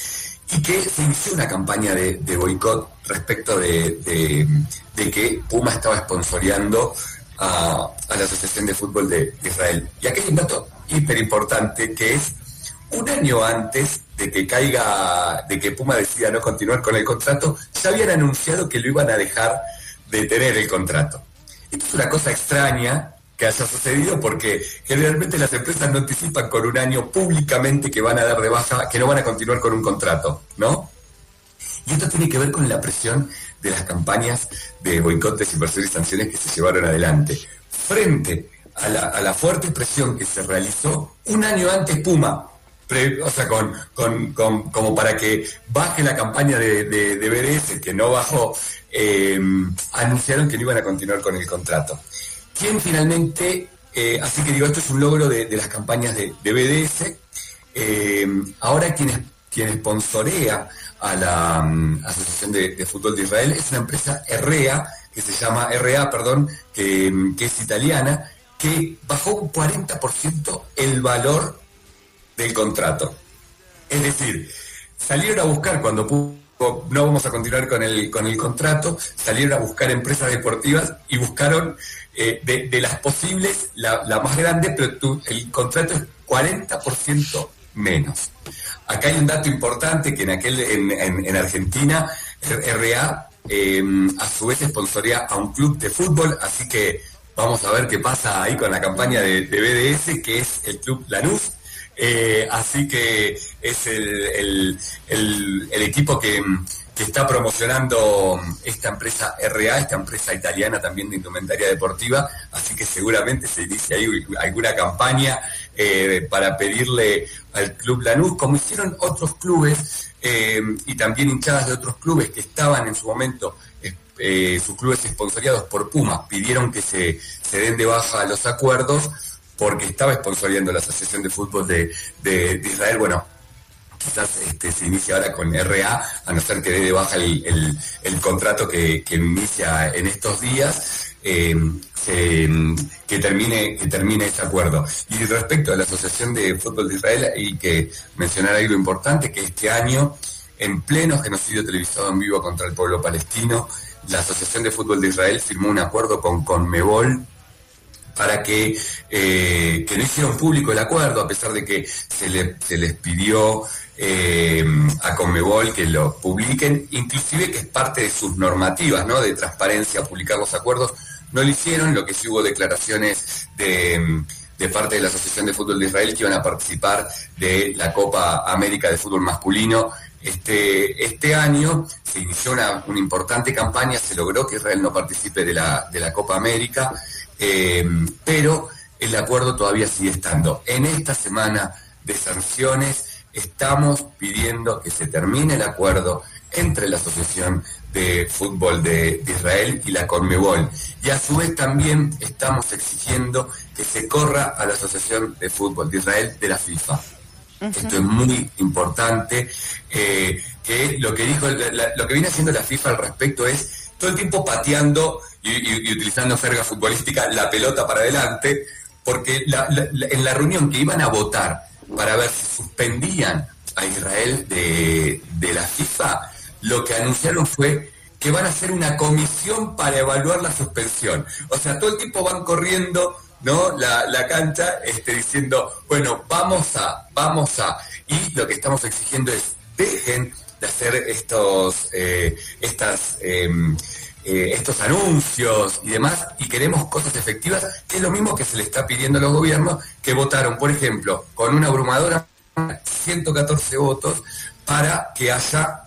y que se inició una campaña de, de boicot respecto de, de, de que Puma estaba sponsoreando a, a la Asociación de Fútbol de, de Israel. Y aquí hay un dato hiper importante, que es un año antes de que caiga, de que Puma decida no continuar con el contrato, ya habían anunciado que lo iban a dejar de tener el contrato. Esto es una cosa extraña que haya sucedido, porque generalmente las empresas no anticipan con un año públicamente que van a dar de baja, que no van a continuar con un contrato, ¿no? Y esto tiene que ver con la presión de las campañas de boicot, desinversión y sanciones que se llevaron adelante. Frente a la, a la fuerte presión que se realizó un año antes Puma, pre, o sea, con, con, con, como para que baje la campaña de, de, de B D S, que no bajó, eh, anunciaron que no iban a continuar con el contrato. ¿Quién finalmente, eh, así que digo, esto es un logro de, de las campañas de, de B D S, eh, ahora quien, quien sponsorea a la um, Asociación de, de Fútbol de Israel es una empresa R A, que se llama R A, perdón, que, que es italiana, que bajó un cuarenta por ciento el valor del contrato. Es decir, salieron a buscar cuando pudo, no vamos a continuar con el, con el contrato, salieron a buscar empresas deportivas y buscaron eh, de, de las posibles la, la más grande, pero tu, el contrato es cuarenta por ciento menos. Acá hay un dato importante, que en aquel en, en, en Argentina R A eh, a su vez sponsorea a un club de fútbol, así que vamos a ver qué pasa ahí con la campaña de, de B D S, que es el club Lanús. Eh, así que es el, el, el, el equipo que, que está promocionando esta empresa R A, esta empresa italiana también de indumentaria deportiva, así que seguramente se inicia ahí alguna campaña eh, para pedirle al Club Lanús, como hicieron otros clubes eh, y también hinchadas de otros clubes que estaban en su momento, eh, eh, sus clubes esponsoriados por Puma, pidieron que se, se den de baja los acuerdos, porque estaba sponsoreando la Asociación de Fútbol de, de, de Israel. Bueno, quizás este, se inicia ahora con R A, a no ser que dé de baja el, el, el contrato que, que inicia en estos días, eh, se, que termine que termine ese acuerdo. Y respecto a la Asociación de Fútbol de Israel, hay que mencionar algo importante, que este año, en pleno genocidio televisado en vivo contra el pueblo palestino, la Asociación de Fútbol de Israel firmó un acuerdo con Conmebol para que, eh, que no hicieron público el acuerdo, a pesar de que se, le, se les pidió eh, a Conmebol que lo publiquen, inclusive que es parte de sus normativas, ¿no?, de transparencia, publicar los acuerdos. No lo hicieron, lo que sí hubo declaraciones de, de parte de la Asociación de Fútbol de Israel que iban a participar de la Copa América de Fútbol Masculino. Este, este año se inició una, una importante campaña, se logró que Israel no participe de la, de la Copa América, Eh, pero el acuerdo todavía sigue estando. En esta semana de sanciones estamos pidiendo que se termine el acuerdo entre la Asociación de Fútbol de, de Israel y la Conmebol. Y a su vez también estamos exigiendo que se corra a la Asociación de Fútbol de Israel de la FIFA. Uh-huh. Esto es muy importante, eh, que lo que dijo, la, lo que viene haciendo la FIFA al respecto es todo el tiempo pateando y, y, y utilizando jerga futbolística la pelota para adelante, porque la, la, la, en la reunión que iban a votar para ver si suspendían a Israel de, de la FIFA, lo que anunciaron fue que van a hacer una comisión para evaluar la suspensión. O sea, todo el tiempo van corriendo, ¿no?, la, la cancha, este, diciendo, bueno, vamos a, vamos a, y lo que estamos exigiendo es, dejen de hacer estos, eh, estas, eh, eh, estos anuncios y demás, y queremos cosas efectivas, que es lo mismo que se le está pidiendo a los gobiernos, que votaron, por ejemplo, con una abrumadora ciento catorce votos para que haya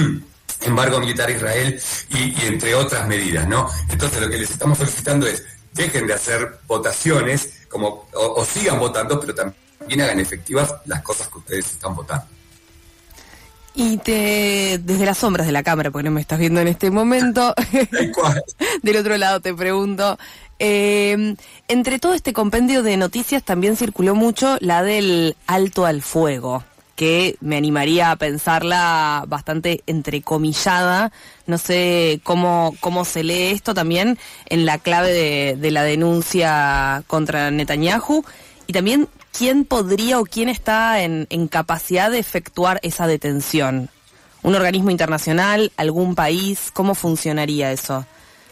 embargo militar a Israel y, y entre otras medidas, ¿no? Entonces lo que les estamos solicitando es, dejen de hacer votaciones, como o, o sigan votando, pero también hagan efectivas las cosas que ustedes están votando. Y te, desde las sombras de la cámara, porque no me estás viendo en este momento, del otro lado te pregunto, eh, entre todo este compendio de noticias también circuló mucho la del alto al fuego, que me animaría a pensarla bastante entrecomillada. No sé cómo, cómo se lee esto también en la clave de, de la denuncia contra Netanyahu, y también quién podría o quién está en, en capacidad de efectuar esa detención. ¿Un organismo internacional? ¿Algún país? ¿Cómo funcionaría eso?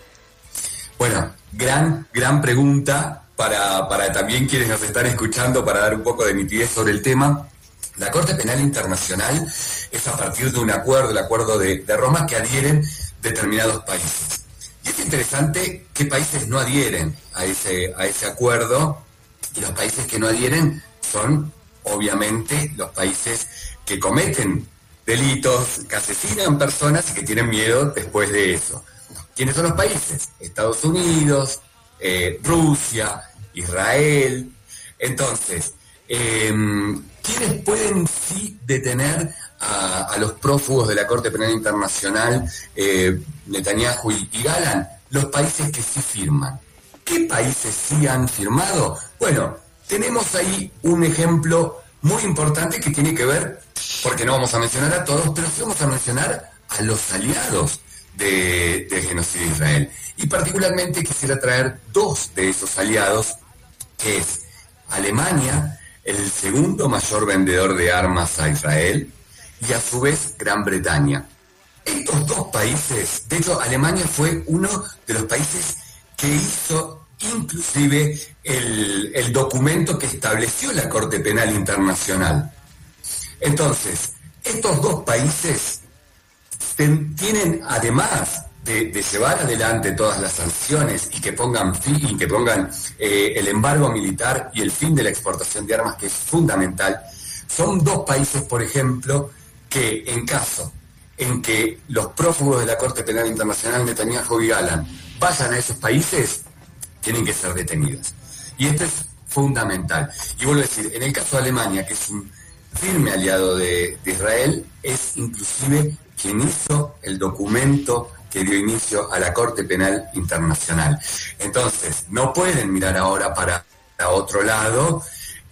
Bueno, gran, gran pregunta para, para también quienes nos están escuchando, para dar un poco de nitidez sobre el tema. La Corte Penal Internacional es a partir de un acuerdo, el acuerdo de, de Roma, que adhieren determinados países. Y es interesante qué países no adhieren a ese, a ese acuerdo, y los países que no adhieren son, obviamente, los países que cometen delitos, que asesinan personas y que tienen miedo después de eso. ¿Quiénes son los países? Estados Unidos, eh, Rusia, Israel. Entonces, eh, ¿quiénes pueden sí detener a, a los prófugos de la Corte Penal Internacional, eh, Netanyahu y, y Galán? Los países que sí firman. ¿Qué países sí han firmado? Bueno, tenemos ahí un ejemplo muy importante que tiene que ver, porque no vamos a mencionar a todos, pero sí vamos a mencionar a los aliados de, del genocidio de Israel. Y particularmente quisiera traer dos de esos aliados, que es Alemania, el segundo mayor vendedor de armas a Israel, y a su vez Gran Bretaña. Estos dos países, de hecho Alemania fue uno de los países que hizo inclusive el, el documento que estableció la Corte Penal Internacional. Entonces, estos dos países ten, tienen, además de, de llevar adelante todas las sanciones y que pongan fin, y que pongan eh, el embargo militar y el fin de la exportación de armas, que es fundamental, son dos países, por ejemplo, que en caso en que los prófugos de la Corte Penal Internacional, Netanyahu y Galán, vayan a esos países, tienen que ser detenidos. Y esto es fundamental. Y vuelvo a decir, en el caso de Alemania, que es un firme aliado de, de Israel, es inclusive quien hizo el documento que dio inicio a la Corte Penal Internacional. Entonces, no pueden mirar ahora para, para otro lado,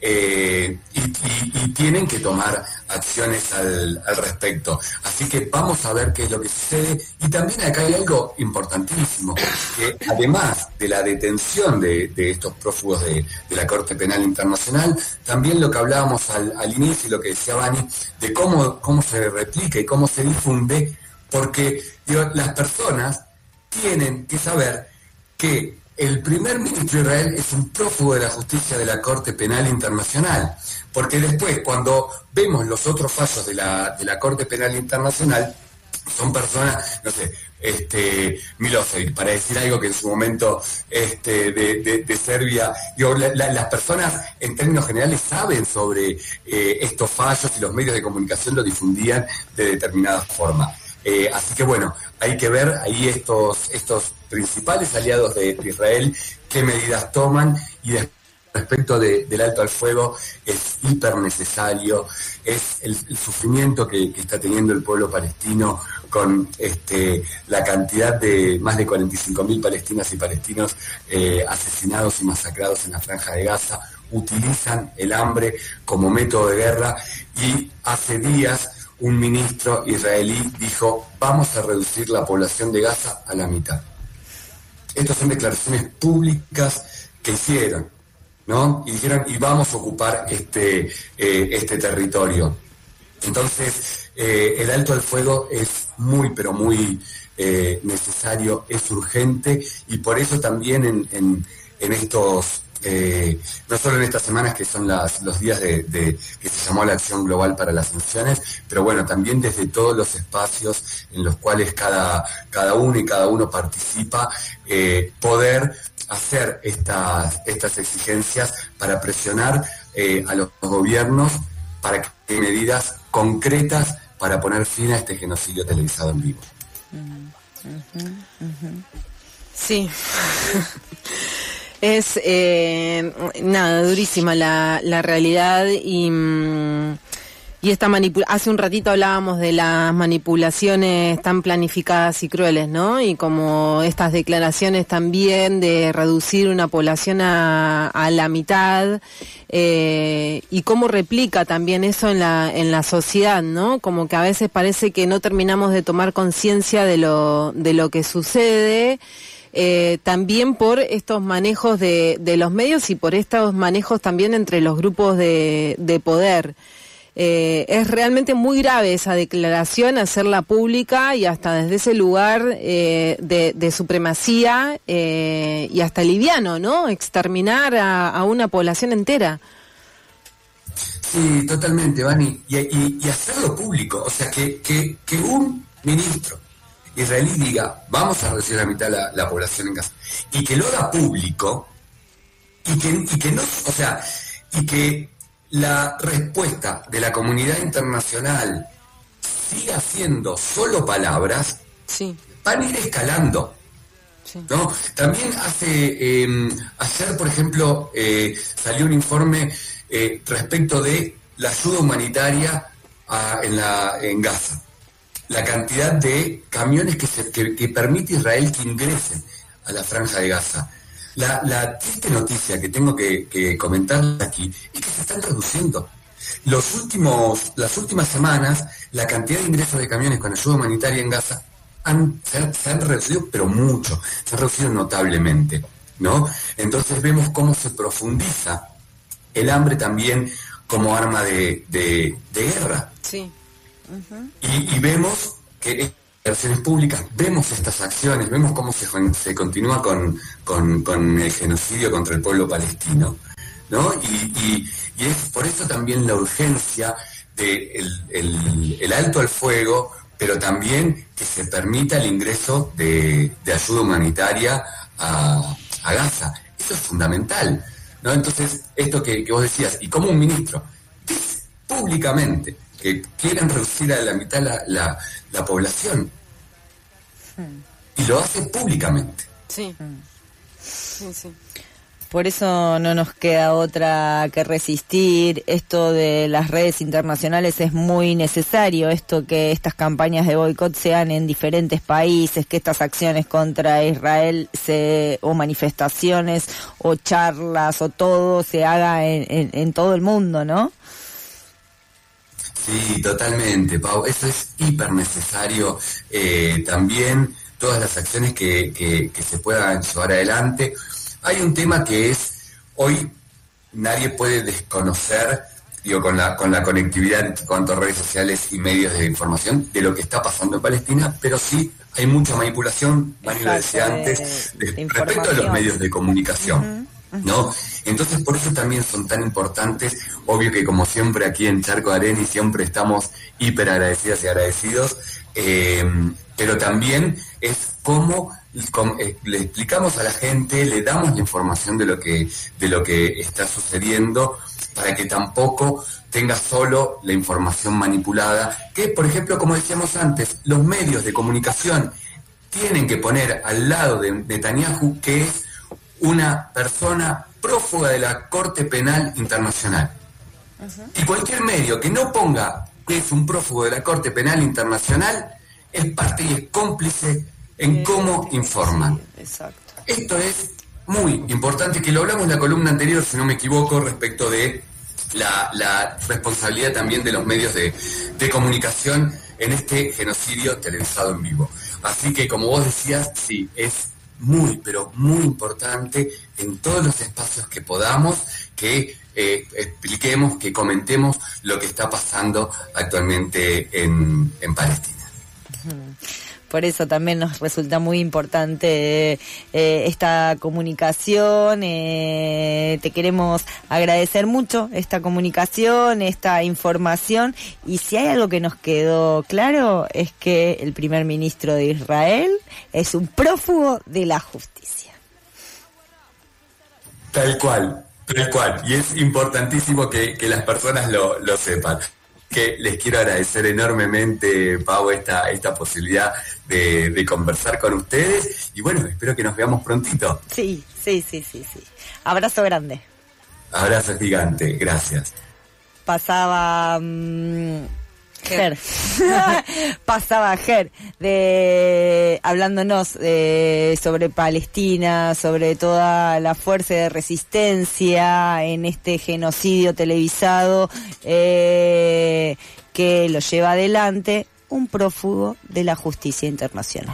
eh, y, y, y tienen que tomar acciones al, al respecto. Así que vamos a ver qué es lo que sucede. Y también acá hay algo importantísimo, que además de la detención de, de estos prófugos de, de la Corte Penal Internacional, también lo que hablábamos al, al inicio y lo que decía Vani, de cómo, cómo se replica y cómo se difunde, porque digo, las personas tienen que saber que el primer ministro de Israel es un prófugo de la justicia de la Corte Penal Internacional, porque después, cuando vemos los otros fallos de la, de la Corte Penal Internacional, son personas, no sé, este, Milosevic, para decir algo que en su momento este, de, de, de Serbia, digo, la, la, las personas en términos generales saben sobre eh, estos fallos y los medios de comunicación lo difundían de determinada forma. Eh, así que bueno, hay que ver ahí estos, estos principales aliados de, de Israel, qué medidas toman. Y de, respecto de, del alto al fuego, es hiper necesario, es el, el sufrimiento que, que está teniendo el pueblo palestino con este, la cantidad de más de cuarenta y cinco mil palestinas y palestinos eh, asesinados y masacrados en la Franja de Gaza. Utilizan el hambre como método de guerra, y hace días un ministro israelí dijo: vamos a reducir la población de Gaza a la mitad. Estas son declaraciones públicas que hicieron, ¿no? Y dijeron, y vamos a ocupar este, eh, este territorio. Entonces, eh, el alto al fuego es muy, pero muy eh, necesario, es urgente, y por eso también en, en, en estos... Eh, no solo en estas semanas que son las, los días de, de que se llamó la Acción Global para las Sanciones, pero bueno, también desde todos los espacios en los cuales cada, cada uno y cada uno participa, eh, poder hacer estas, estas exigencias para presionar eh, a los gobiernos para que den medidas concretas para poner fin a este genocidio televisado en vivo. Uh-huh, uh-huh. Sí. Es, eh, nada, durísima la, la realidad, y mmm, Y esta manipula hace un ratito hablábamos de las manipulaciones tan planificadas y crueles, ¿no? Y como estas declaraciones también de reducir una población a, a la mitad, eh, y cómo replica también eso en la en la sociedad, ¿no? Como que a veces parece que no terminamos de tomar conciencia de lo de lo que sucede. Eh, también por estos manejos de, de los medios y por estos manejos también entre los grupos de, de poder. Eh, es realmente muy grave esa declaración, hacerla pública y hasta desde ese lugar eh, de, de supremacía eh, y hasta liviano, ¿no? Exterminar a, a una población entera. Sí, totalmente, Vani. Y, y, y hacerlo público, o sea, que, que, que un ministro israelí diga, vamos a reducir a la mitad la, la población en Gaza, y que lo haga público, y que, y que no, o sea, y que la respuesta de la comunidad internacional siga siendo solo palabras, sí, van a ir escalando. Sí. ¿No? También hace, eh, ayer, por ejemplo, eh, salió un informe eh, respecto de la ayuda humanitaria a, en, la, en Gaza. La cantidad de camiones que, se, que, que permite Israel que ingresen a la franja de Gaza. La, la triste noticia que tengo que, que comentar aquí es que se están reduciendo. Los últimos, las últimas semanas, la cantidad de ingresos de camiones con ayuda humanitaria en Gaza han, se, han, se han reducido, pero mucho, se han reducido notablemente, ¿no? Entonces vemos cómo se profundiza el hambre también como arma de, de, de guerra. Sí. Uh-huh. y, y vemos que relaciones públicas, vemos estas acciones, vemos cómo se, se continúa con, con, con el genocidio contra el pueblo palestino, ¿no? Y, y, y es por eso también la urgencia de el, el, el alto al fuego, pero también que se permita el ingreso de, de ayuda humanitaria a, a Gaza. Eso es fundamental, ¿no? Entonces, esto que, que vos decías, y como un ministro dice públicamente que quieren reducir a la mitad la, la, la población. Hmm. Y lo hace públicamente. Sí. Sí, sí. Por eso no nos queda otra que resistir. Esto de las redes internacionales es muy necesario. Esto que estas campañas de boicot sean en diferentes países, que estas acciones contra Israel se, o manifestaciones o charlas o todo se haga en, en, en todo el mundo, ¿no? Sí, totalmente, Pau. Eso es hiper necesario. Eh, también todas las acciones que, que, que se puedan llevar adelante. Hay un tema que es, hoy nadie puede desconocer, digo, con la, con la conectividad en cuanto a redes sociales y medios de información, de lo que está pasando en Palestina, pero sí hay mucha manipulación, Mani lo decía antes, de, de respecto a los medios de comunicación. Uh-huh. ¿No? Entonces por eso también son tan importantes. Obvio que como siempre aquí en Charco de Arena y siempre estamos hiper agradecidas y agradecidos, eh, pero también es cómo, cómo eh, le explicamos a la gente, le damos la información de lo que de lo que está sucediendo, para que tampoco tenga solo la información manipulada, que por ejemplo, como decíamos antes, los medios de comunicación tienen que poner al lado de Netanyahu que es una persona prófuga de la Corte Penal Internacional. Uh-huh. Y cualquier medio que no ponga que es un prófugo de la Corte Penal Internacional es parte y es cómplice en sí, cómo informan. Sí, exacto. Esto es muy importante, que lo hablamos en la columna anterior, si no me equivoco, respecto de la, la responsabilidad también de los medios de, de comunicación en este genocidio televisado en vivo. Así que, como vos decías, sí, es muy, pero muy importante en todos los espacios que podamos que eh, expliquemos, que comentemos lo que está pasando actualmente en, en Palestina. Por eso también nos resulta muy importante eh, esta comunicación. Eh, te queremos agradecer mucho esta comunicación, esta información. Y si hay algo que nos quedó claro es que el primer ministro de Israel es un prófugo de la justicia. Tal cual, tal cual. Y es importantísimo que, que las personas lo, lo sepan. Que les quiero agradecer enormemente, Pau, esta, esta posibilidad de, de conversar con ustedes. Y bueno, espero que nos veamos prontito. Sí, sí, sí, sí, sí. Abrazo grande. Abrazo gigante, gracias. pasaba um, Ger. pasaba Ger de hablándonos de, sobre Palestina, sobre toda la fuerza de resistencia en este genocidio televisado eh, que lo lleva adelante un prófugo de la justicia internacional.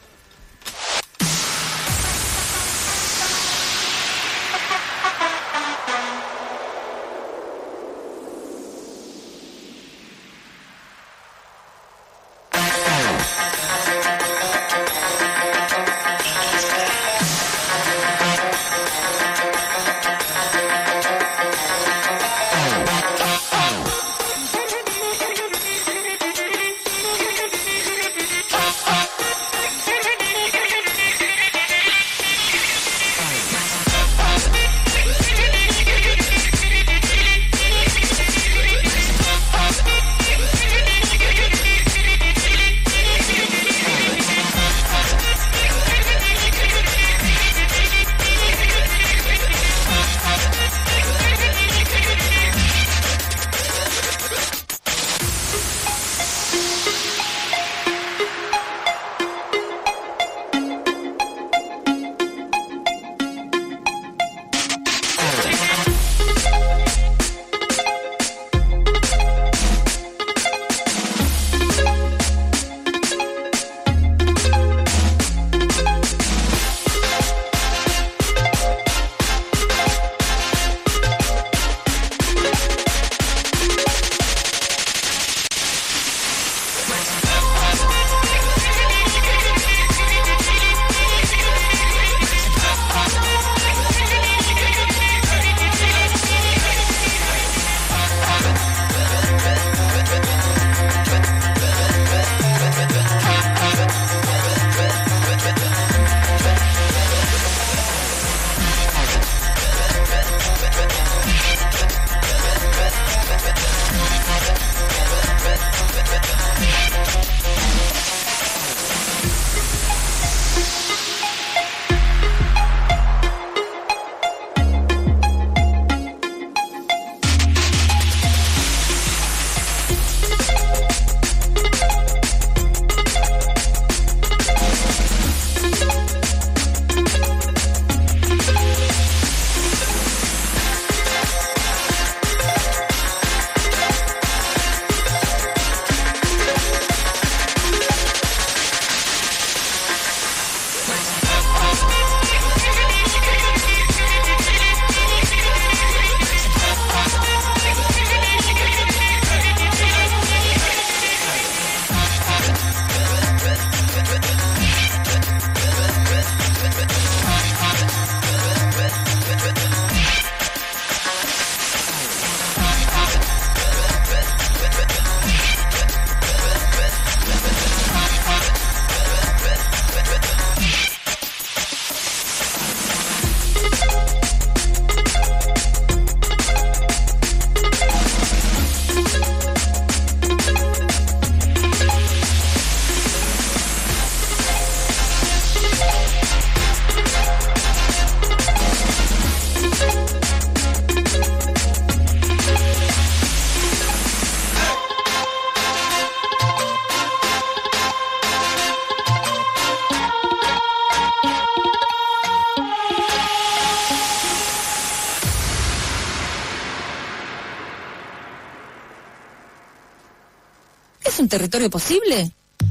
¿Es un territorio posible?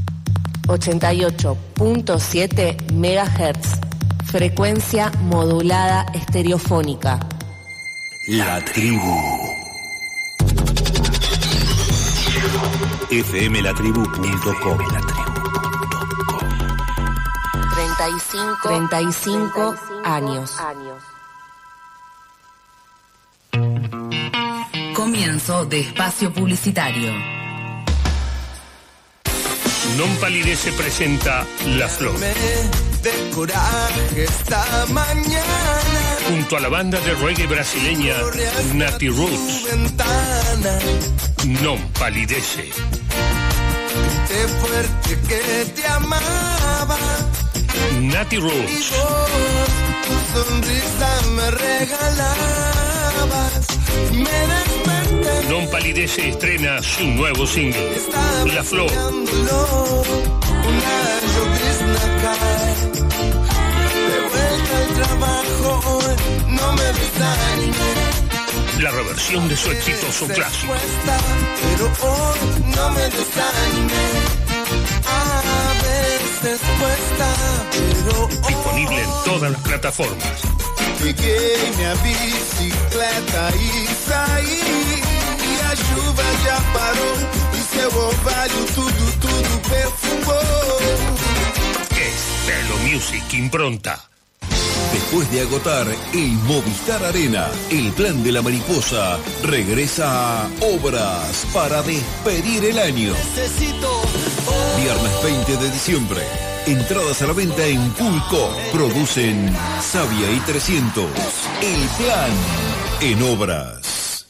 ochenta y ocho punto siete megahertz. Frecuencia modulada estereofónica. La tribu. F M la tribu punto com. treinta y cinco años. Comienzo de espacio publicitario. Non Palidece presenta La Flor. De coraje esta mañana. Junto a la banda de reggae brasileña Nati Roots. Non Palidece. Qué fuerte que te amaba. Nati Roots. Tu sonrisa me regalabas. Me desperté. Non Palidece estrena su nuevo single, La Flor. Una llovizna cae, de vuelta al trabajo, no me desanimé. La reversión de su exitoso clásico. Pero hoy no me desanimé. A veces cuesta, pero hoy... Disponible en todas las plataformas. Peguei a bicicleta y saí, y a chuva ya paró, y seu orvalho tudo, tudo perfumou. Es Telo Music Impronta. Después de agotar el Movistar Arena, el plan de la mariposa regresa a Obras para despedir el año. Viernes veinte de diciembre. Entradas a la venta en Pulco. Producen Sabia y trescientos. El plan en Obras.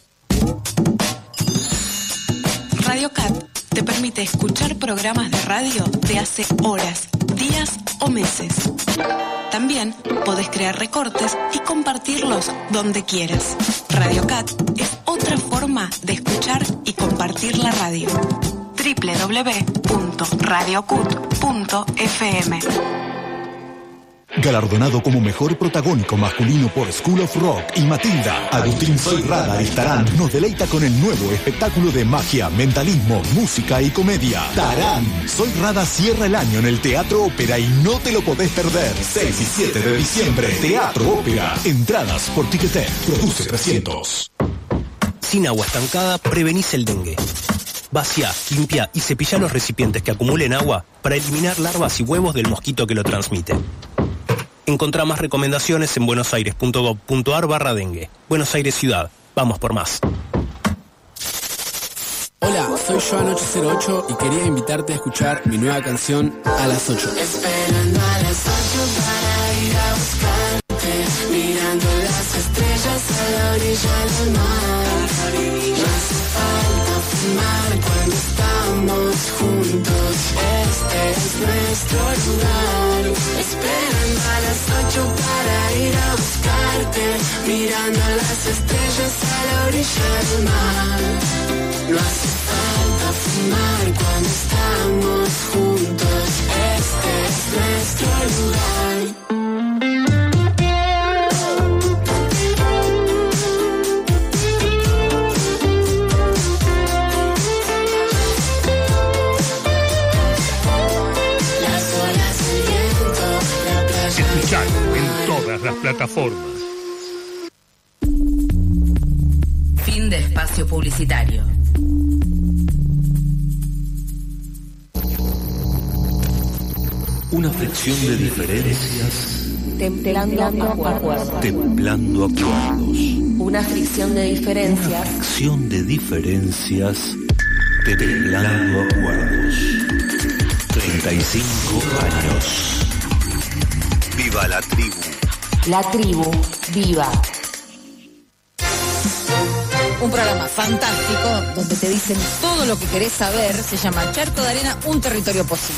Radio Cat te permite escuchar programas de radio de hace horas, días o meses. También podés crear recortes y compartirlos donde quieras. Radio Cat es otra forma de escuchar y compartir la radio. doble u doble u doble u punto radio cut punto f m. Galardonado como mejor protagónico masculino por School of Rock y Matilda, Agustín Soy Radar y Tarán nos deleita con el nuevo espectáculo de magia, mentalismo, música y comedia. Tarán, Soy Radar cierra el año en el Teatro Ópera y no te lo podés perder. seis y siete de diciembre, Teatro Ópera. Entradas por Ticketek, produce trescientos. Sin agua estancada, prevenís el dengue. Vacía, limpia y cepilla los recipientes que acumulen agua para eliminar larvas y huevos del mosquito que lo transmite. Encontrá más recomendaciones en buenosaires punto gov punto ar barra dengue. Buenos Aires Ciudad. Vamos por más. Hola, soy Joan ocho cero ocho y quería invitarte a escuchar mi nueva canción A las ocho. Esperando a las ocho para ir a buscarte, mirando las estrellas a la orilla del mar. No hace falta fumar cuando estamos juntos, este es nuestro lugar. Esperando a las ocho para ir a buscarte, mirando las estrellas a la orilla del mar. No hace falta fumar cuando estamos juntos, este es nuestro lugar. Escuchalo en todas las plataformas. Fin de espacio publicitario. Una fricción de diferencias. Templando acuerdos. Templando acuerdos. Una fricción de diferencias. Fricción de diferencias. Templando acuerdos. treinta y cinco años. Viva la tribu. La tribu, viva. Un programa fantástico donde te dicen todo lo que querés saber. Se llama Charco de Arena, un territorio posible.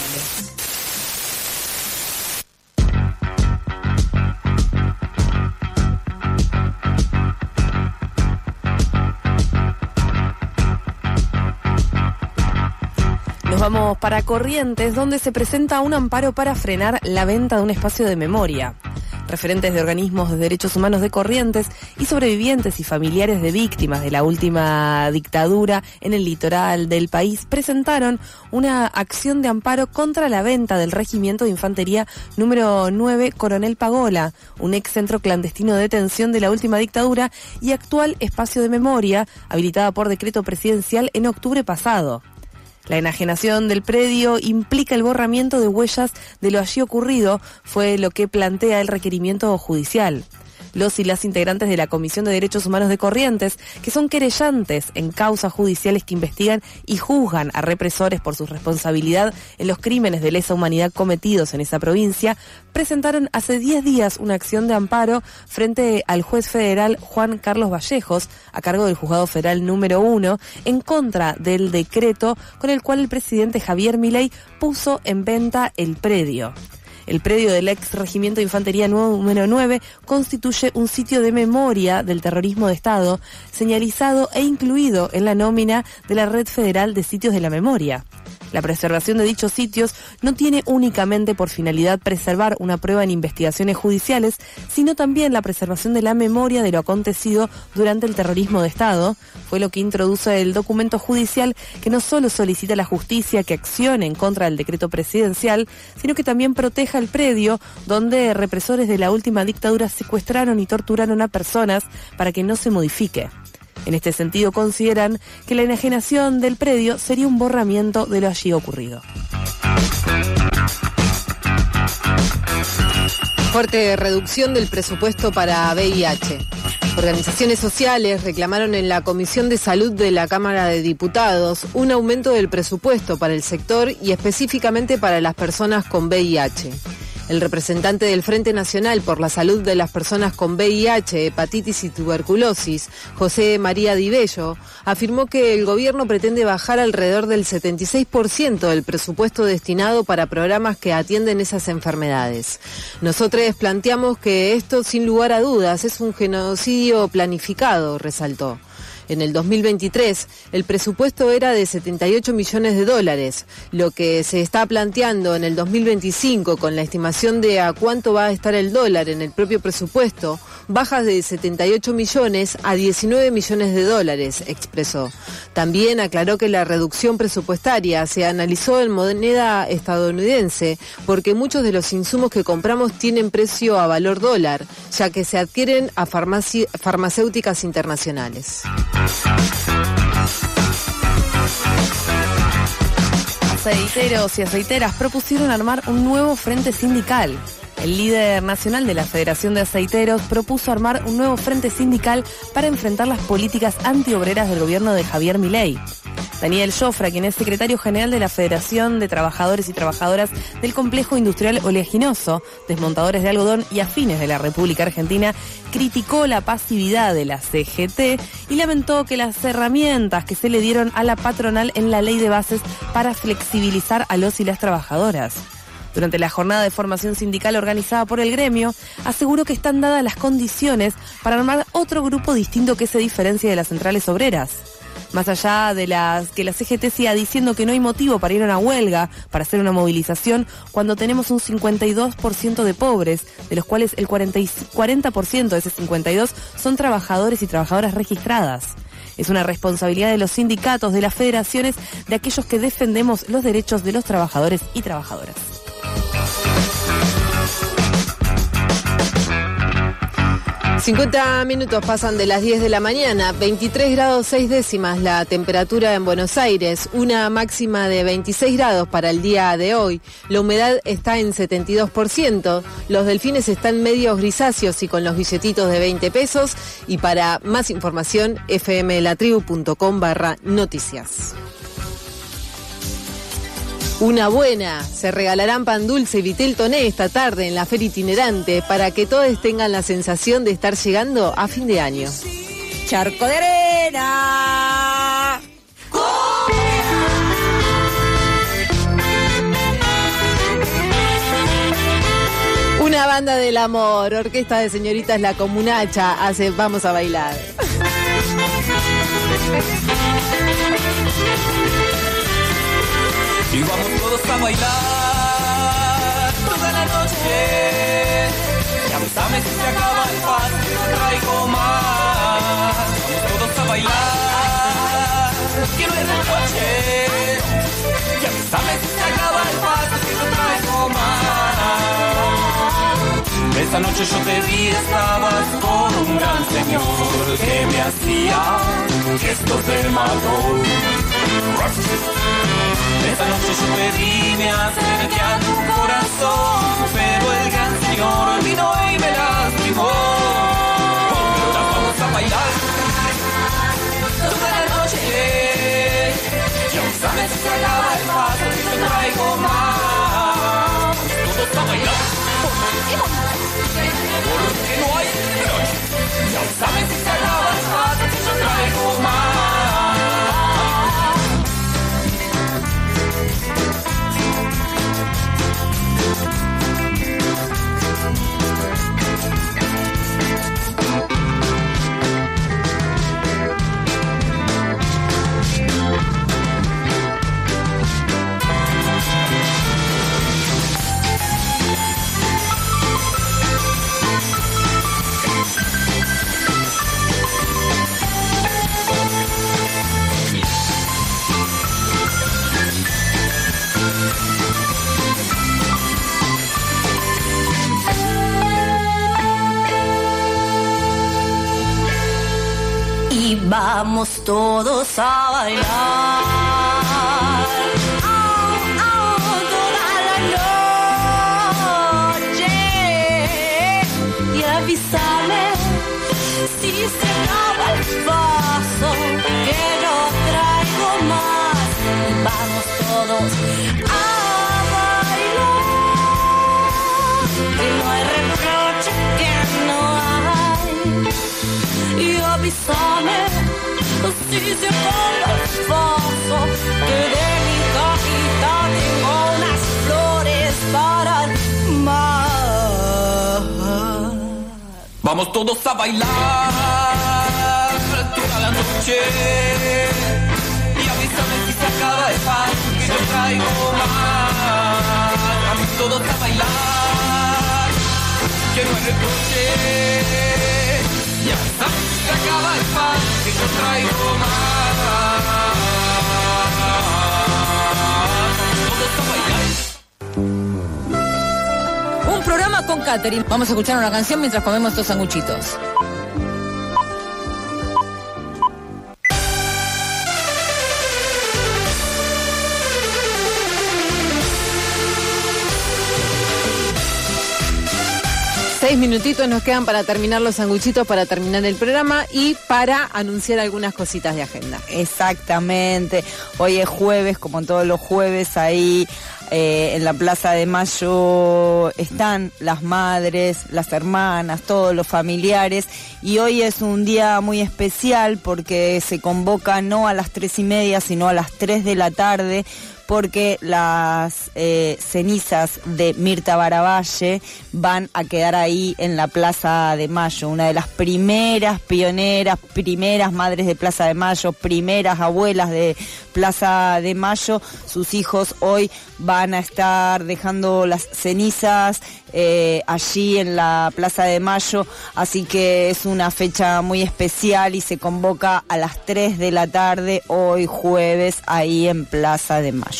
Nos vamos para Corrientes, donde se presenta un amparo para frenar la venta de un espacio de memoria. Referentes de organismos de derechos humanos de Corrientes y sobrevivientes y familiares de víctimas de la última dictadura en el litoral del país presentaron una acción de amparo contra la venta del Regimiento de Infantería número nueve Coronel Pagola, un ex centro clandestino de detención de la última dictadura y actual espacio de memoria, habilitada por decreto presidencial en octubre pasado. La enajenación del predio implica el borramiento de huellas de lo allí ocurrido, fue lo que plantea el requerimiento judicial. Los y las integrantes de la Comisión de Derechos Humanos de Corrientes, que son querellantes en causas judiciales que investigan y juzgan a represores por su responsabilidad en los crímenes de lesa humanidad cometidos en esa provincia, presentaron hace diez días una acción de amparo frente al juez federal Juan Carlos Vallejos, a cargo del Juzgado Federal número uno, en contra del decreto con el cual el presidente Javier Milei puso en venta el predio. El predio del ex Regimiento de Infantería número nueve constituye un sitio de memoria del terrorismo de Estado, señalizado e incluido en la nómina de la Red Federal de Sitios de la Memoria. La preservación de dichos sitios no tiene únicamente por finalidad preservar una prueba en investigaciones judiciales, sino también la preservación de la memoria de lo acontecido durante el terrorismo de Estado. Fue lo que introduce el documento judicial, que no solo solicita a la justicia que accione en contra del decreto presidencial, sino que también proteja el predio donde represores de la última dictadura secuestraron y torturaron a personas para que no se modifique. En este sentido, consideran que la enajenación del predio sería un borramiento de lo allí ocurrido. Fuerte reducción del presupuesto para V I H. Organizaciones sociales reclamaron en la Comisión de Salud de la Cámara de Diputados un aumento del presupuesto para el sector y específicamente para las personas con V I H. El representante del Frente Nacional por la Salud de las Personas con V I H, Hepatitis y Tuberculosis, José María Di Bello, afirmó que el gobierno pretende bajar alrededor del setenta y seis por ciento del presupuesto destinado para programas que atienden esas enfermedades. Nosotros planteamos que esto, sin lugar a dudas, es un genocidio planificado, resaltó. En el dos mil veintitrés, el presupuesto era de setenta y ocho millones de dólares. Lo que se está planteando en el dos mil veinticinco, con la estimación de a cuánto va a estar el dólar en el propio presupuesto, baja de setenta y ocho millones a diecinueve millones de dólares, expresó. También aclaró que la reducción presupuestaria se analizó en moneda estadounidense porque muchos de los insumos que compramos tienen precio a valor dólar, ya que se adquieren a farmaci- farmacéuticas internacionales. Aceiteros y aceiteras propusieron armar un nuevo frente sindical. El líder nacional de la Federación de Aceiteros propuso armar un nuevo frente sindical para enfrentar las políticas antiobreras del gobierno de Javier Milei. Daniel Jofra, quien es secretario general de la Federación de Trabajadores y Trabajadoras del Complejo Industrial Oleaginoso, Desmontadores de Algodón y Afines de la República Argentina, criticó la pasividad de la C G T y lamentó que las herramientas que se le dieron a la patronal en la ley de bases para flexibilizar a los y las trabajadoras. Durante la jornada de formación sindical organizada por el gremio, aseguró que están dadas las condiciones para armar otro grupo distinto que se diferencie de las centrales obreras. Más allá de las que la C G T siga diciendo que no hay motivo para ir a una huelga, para hacer una movilización, cuando tenemos un cincuenta y dos por ciento de pobres, de los cuales el cuarenta por ciento de ese cincuenta y dos por ciento son trabajadores y trabajadoras registradas. Es una responsabilidad de los sindicatos, de las federaciones, de aquellos que defendemos los derechos de los trabajadores y trabajadoras. cincuenta minutos pasan de las diez de la mañana, veintitrés grados seis décimas la temperatura en Buenos Aires, una máxima de veintiséis grados para el día de hoy. La humedad está en setenta y dos por ciento, los delfines están medios grisáceos y con los billetitos de veinte pesos. Y para más información, fmlatribu.com barra noticias. Una buena, se regalarán pan dulce y vitel toné esta tarde en la feria itinerante para que todos tengan la sensación de estar llegando a fin de año. Charco de arena. Una banda del amor, orquesta de señoritas La Comunacha, hace Vamos a Bailar. Y vamos todos a bailar toda la noche. Y avísame si se acaba el paso, que no traigo más. Vamos todos a bailar, que no es el coche. Y avísame si se acaba el paso, que no traigo más. Esa noche yo te vi, estabas con un gran señor que me hacía gestos de matón. Esa noche yo te vi, me acerqué a tu corazón, pero el gran señor vino y me lastimó. Pero ahora vamos a bailar toda la noche. Y aún sabes si se acaba el paso, que yo traigo más. Todos a bailar, porque no hay noche. Y aún sabes si se acaba el paso, que yo traigo más. vamos todos a bailar. Oh, oh, toda la noche. Y avísame si se acaba el vaso, que no traigo más. Vamos todos a bailar, que no hay reproche, que no hay. Y avísame si se acaba el vaso, que de mi cajita tengo unas flores para el mar. Vamos todos a bailar toda la noche. Y avísame si se acaba el pan, que yo traigo más. Vamos todos a bailar, que no hay reproche. Y avísame si se acaba el pan, que yo traigo más. Todos a bailar. Un programa con catering. Vamos a escuchar una canción mientras comemos estos sanguchitos. Seis minutitos nos quedan para terminar los sanguchitos, para terminar el programa y para anunciar algunas cositas de agenda. Exactamente. Hoy es jueves, como todos los jueves, ahí eh, en la Plaza de Mayo están las madres, las hermanas, todos los familiares. Y hoy es un día muy especial porque se convoca no a las tres y media, sino a las tres de la tarde, porque las eh, cenizas de Mirta Baravalle van a quedar ahí en la Plaza de Mayo, una de las primeras pioneras, primeras madres de Plaza de Mayo, primeras abuelas de Plaza de Mayo. Sus hijos hoy van a estar dejando las cenizas eh, allí en la Plaza de Mayo, así que es una fecha muy especial y se convoca a las tres de la tarde, hoy jueves, ahí en Plaza de Mayo.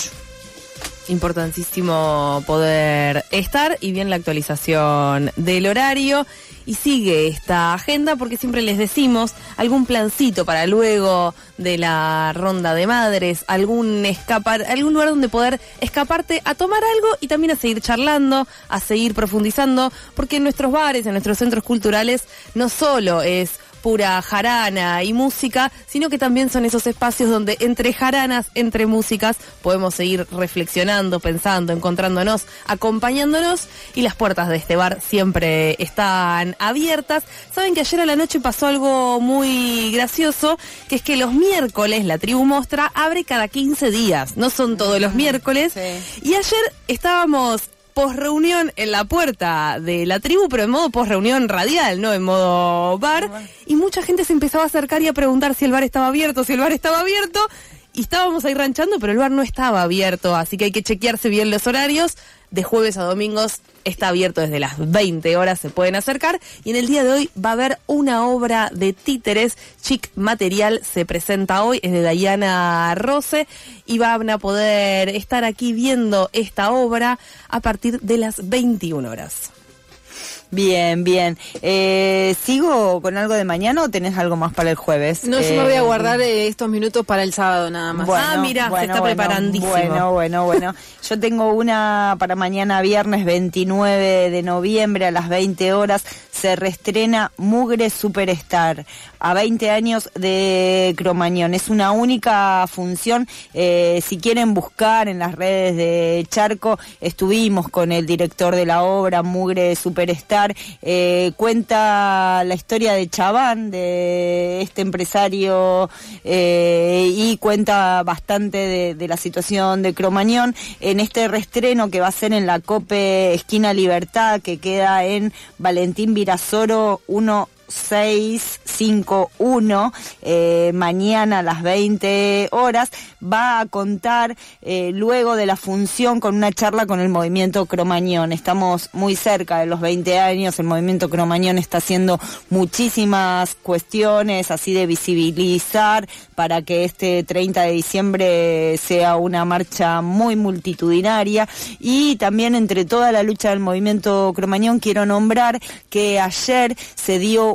Importantísimo poder estar y bien la actualización del horario. Y sigue esta agenda porque siempre les decimos algún plancito para luego de la ronda de madres, algún escapar, algún lugar donde poder escaparte a tomar algo y también a seguir charlando, a seguir profundizando, porque en nuestros bares, en nuestros centros culturales, no solo es pura jarana y música, sino que también son esos espacios donde entre jaranas, entre músicas, podemos seguir reflexionando, pensando, encontrándonos, acompañándonos, y las puertas de este bar siempre están abiertas. Saben que ayer a la noche pasó algo muy gracioso, que es que los miércoles la Tribu Mostra abre cada quince días, no son todos los miércoles, sí. Y ayer estábamos post-reunión en la puerta de la Tribu, pero en modo post-reunión radial, no en modo bar, y mucha gente se empezaba a acercar y a preguntar si el bar estaba abierto, si el bar estaba abierto, y estábamos ahí ranchando, pero el bar no estaba abierto, así que hay que chequearse bien los horarios. De jueves a domingos está abierto desde las veinte horas, se pueden acercar, y en el día de hoy va a haber una obra de títeres, Chic Material se presenta hoy, es de Dayana Rose, y van a poder estar aquí viendo esta obra a partir de las veintiuna horas. Bien, bien. Eh, ¿Sigo con algo de mañana o tenés algo más para el jueves? No, yo eh, me voy a guardar eh, estos minutos para el sábado nada más. Bueno, ah, mira, bueno, se está bueno, preparandísimo. Bueno, bueno, bueno. Yo tengo una para mañana viernes veintinueve de noviembre a las veinte horas. Se reestrena Mugre Superstar, a veinte años de Cromañón. Es una única función. Eh, si quieren buscar en las redes de Charco, estuvimos con el director de la obra, Mugre Superstar. Eh, cuenta la historia de Chabán, de este empresario, eh, y cuenta bastante de, de la situación de Cromañón en este reestreno que va a ser en la Cope Esquina Libertad, que queda en Valentín Virasoro uno seis cinco uno, eh, mañana a las veinte horas. Va a contar eh, luego de la función con una charla con el movimiento Cromañón. Estamos muy cerca de los veinte años, el movimiento Cromañón está haciendo muchísimas cuestiones así de visibilizar para que este treinta de diciembre sea una marcha muy multitudinaria. Y también entre toda la lucha del movimiento Cromañón quiero nombrar que ayer se dio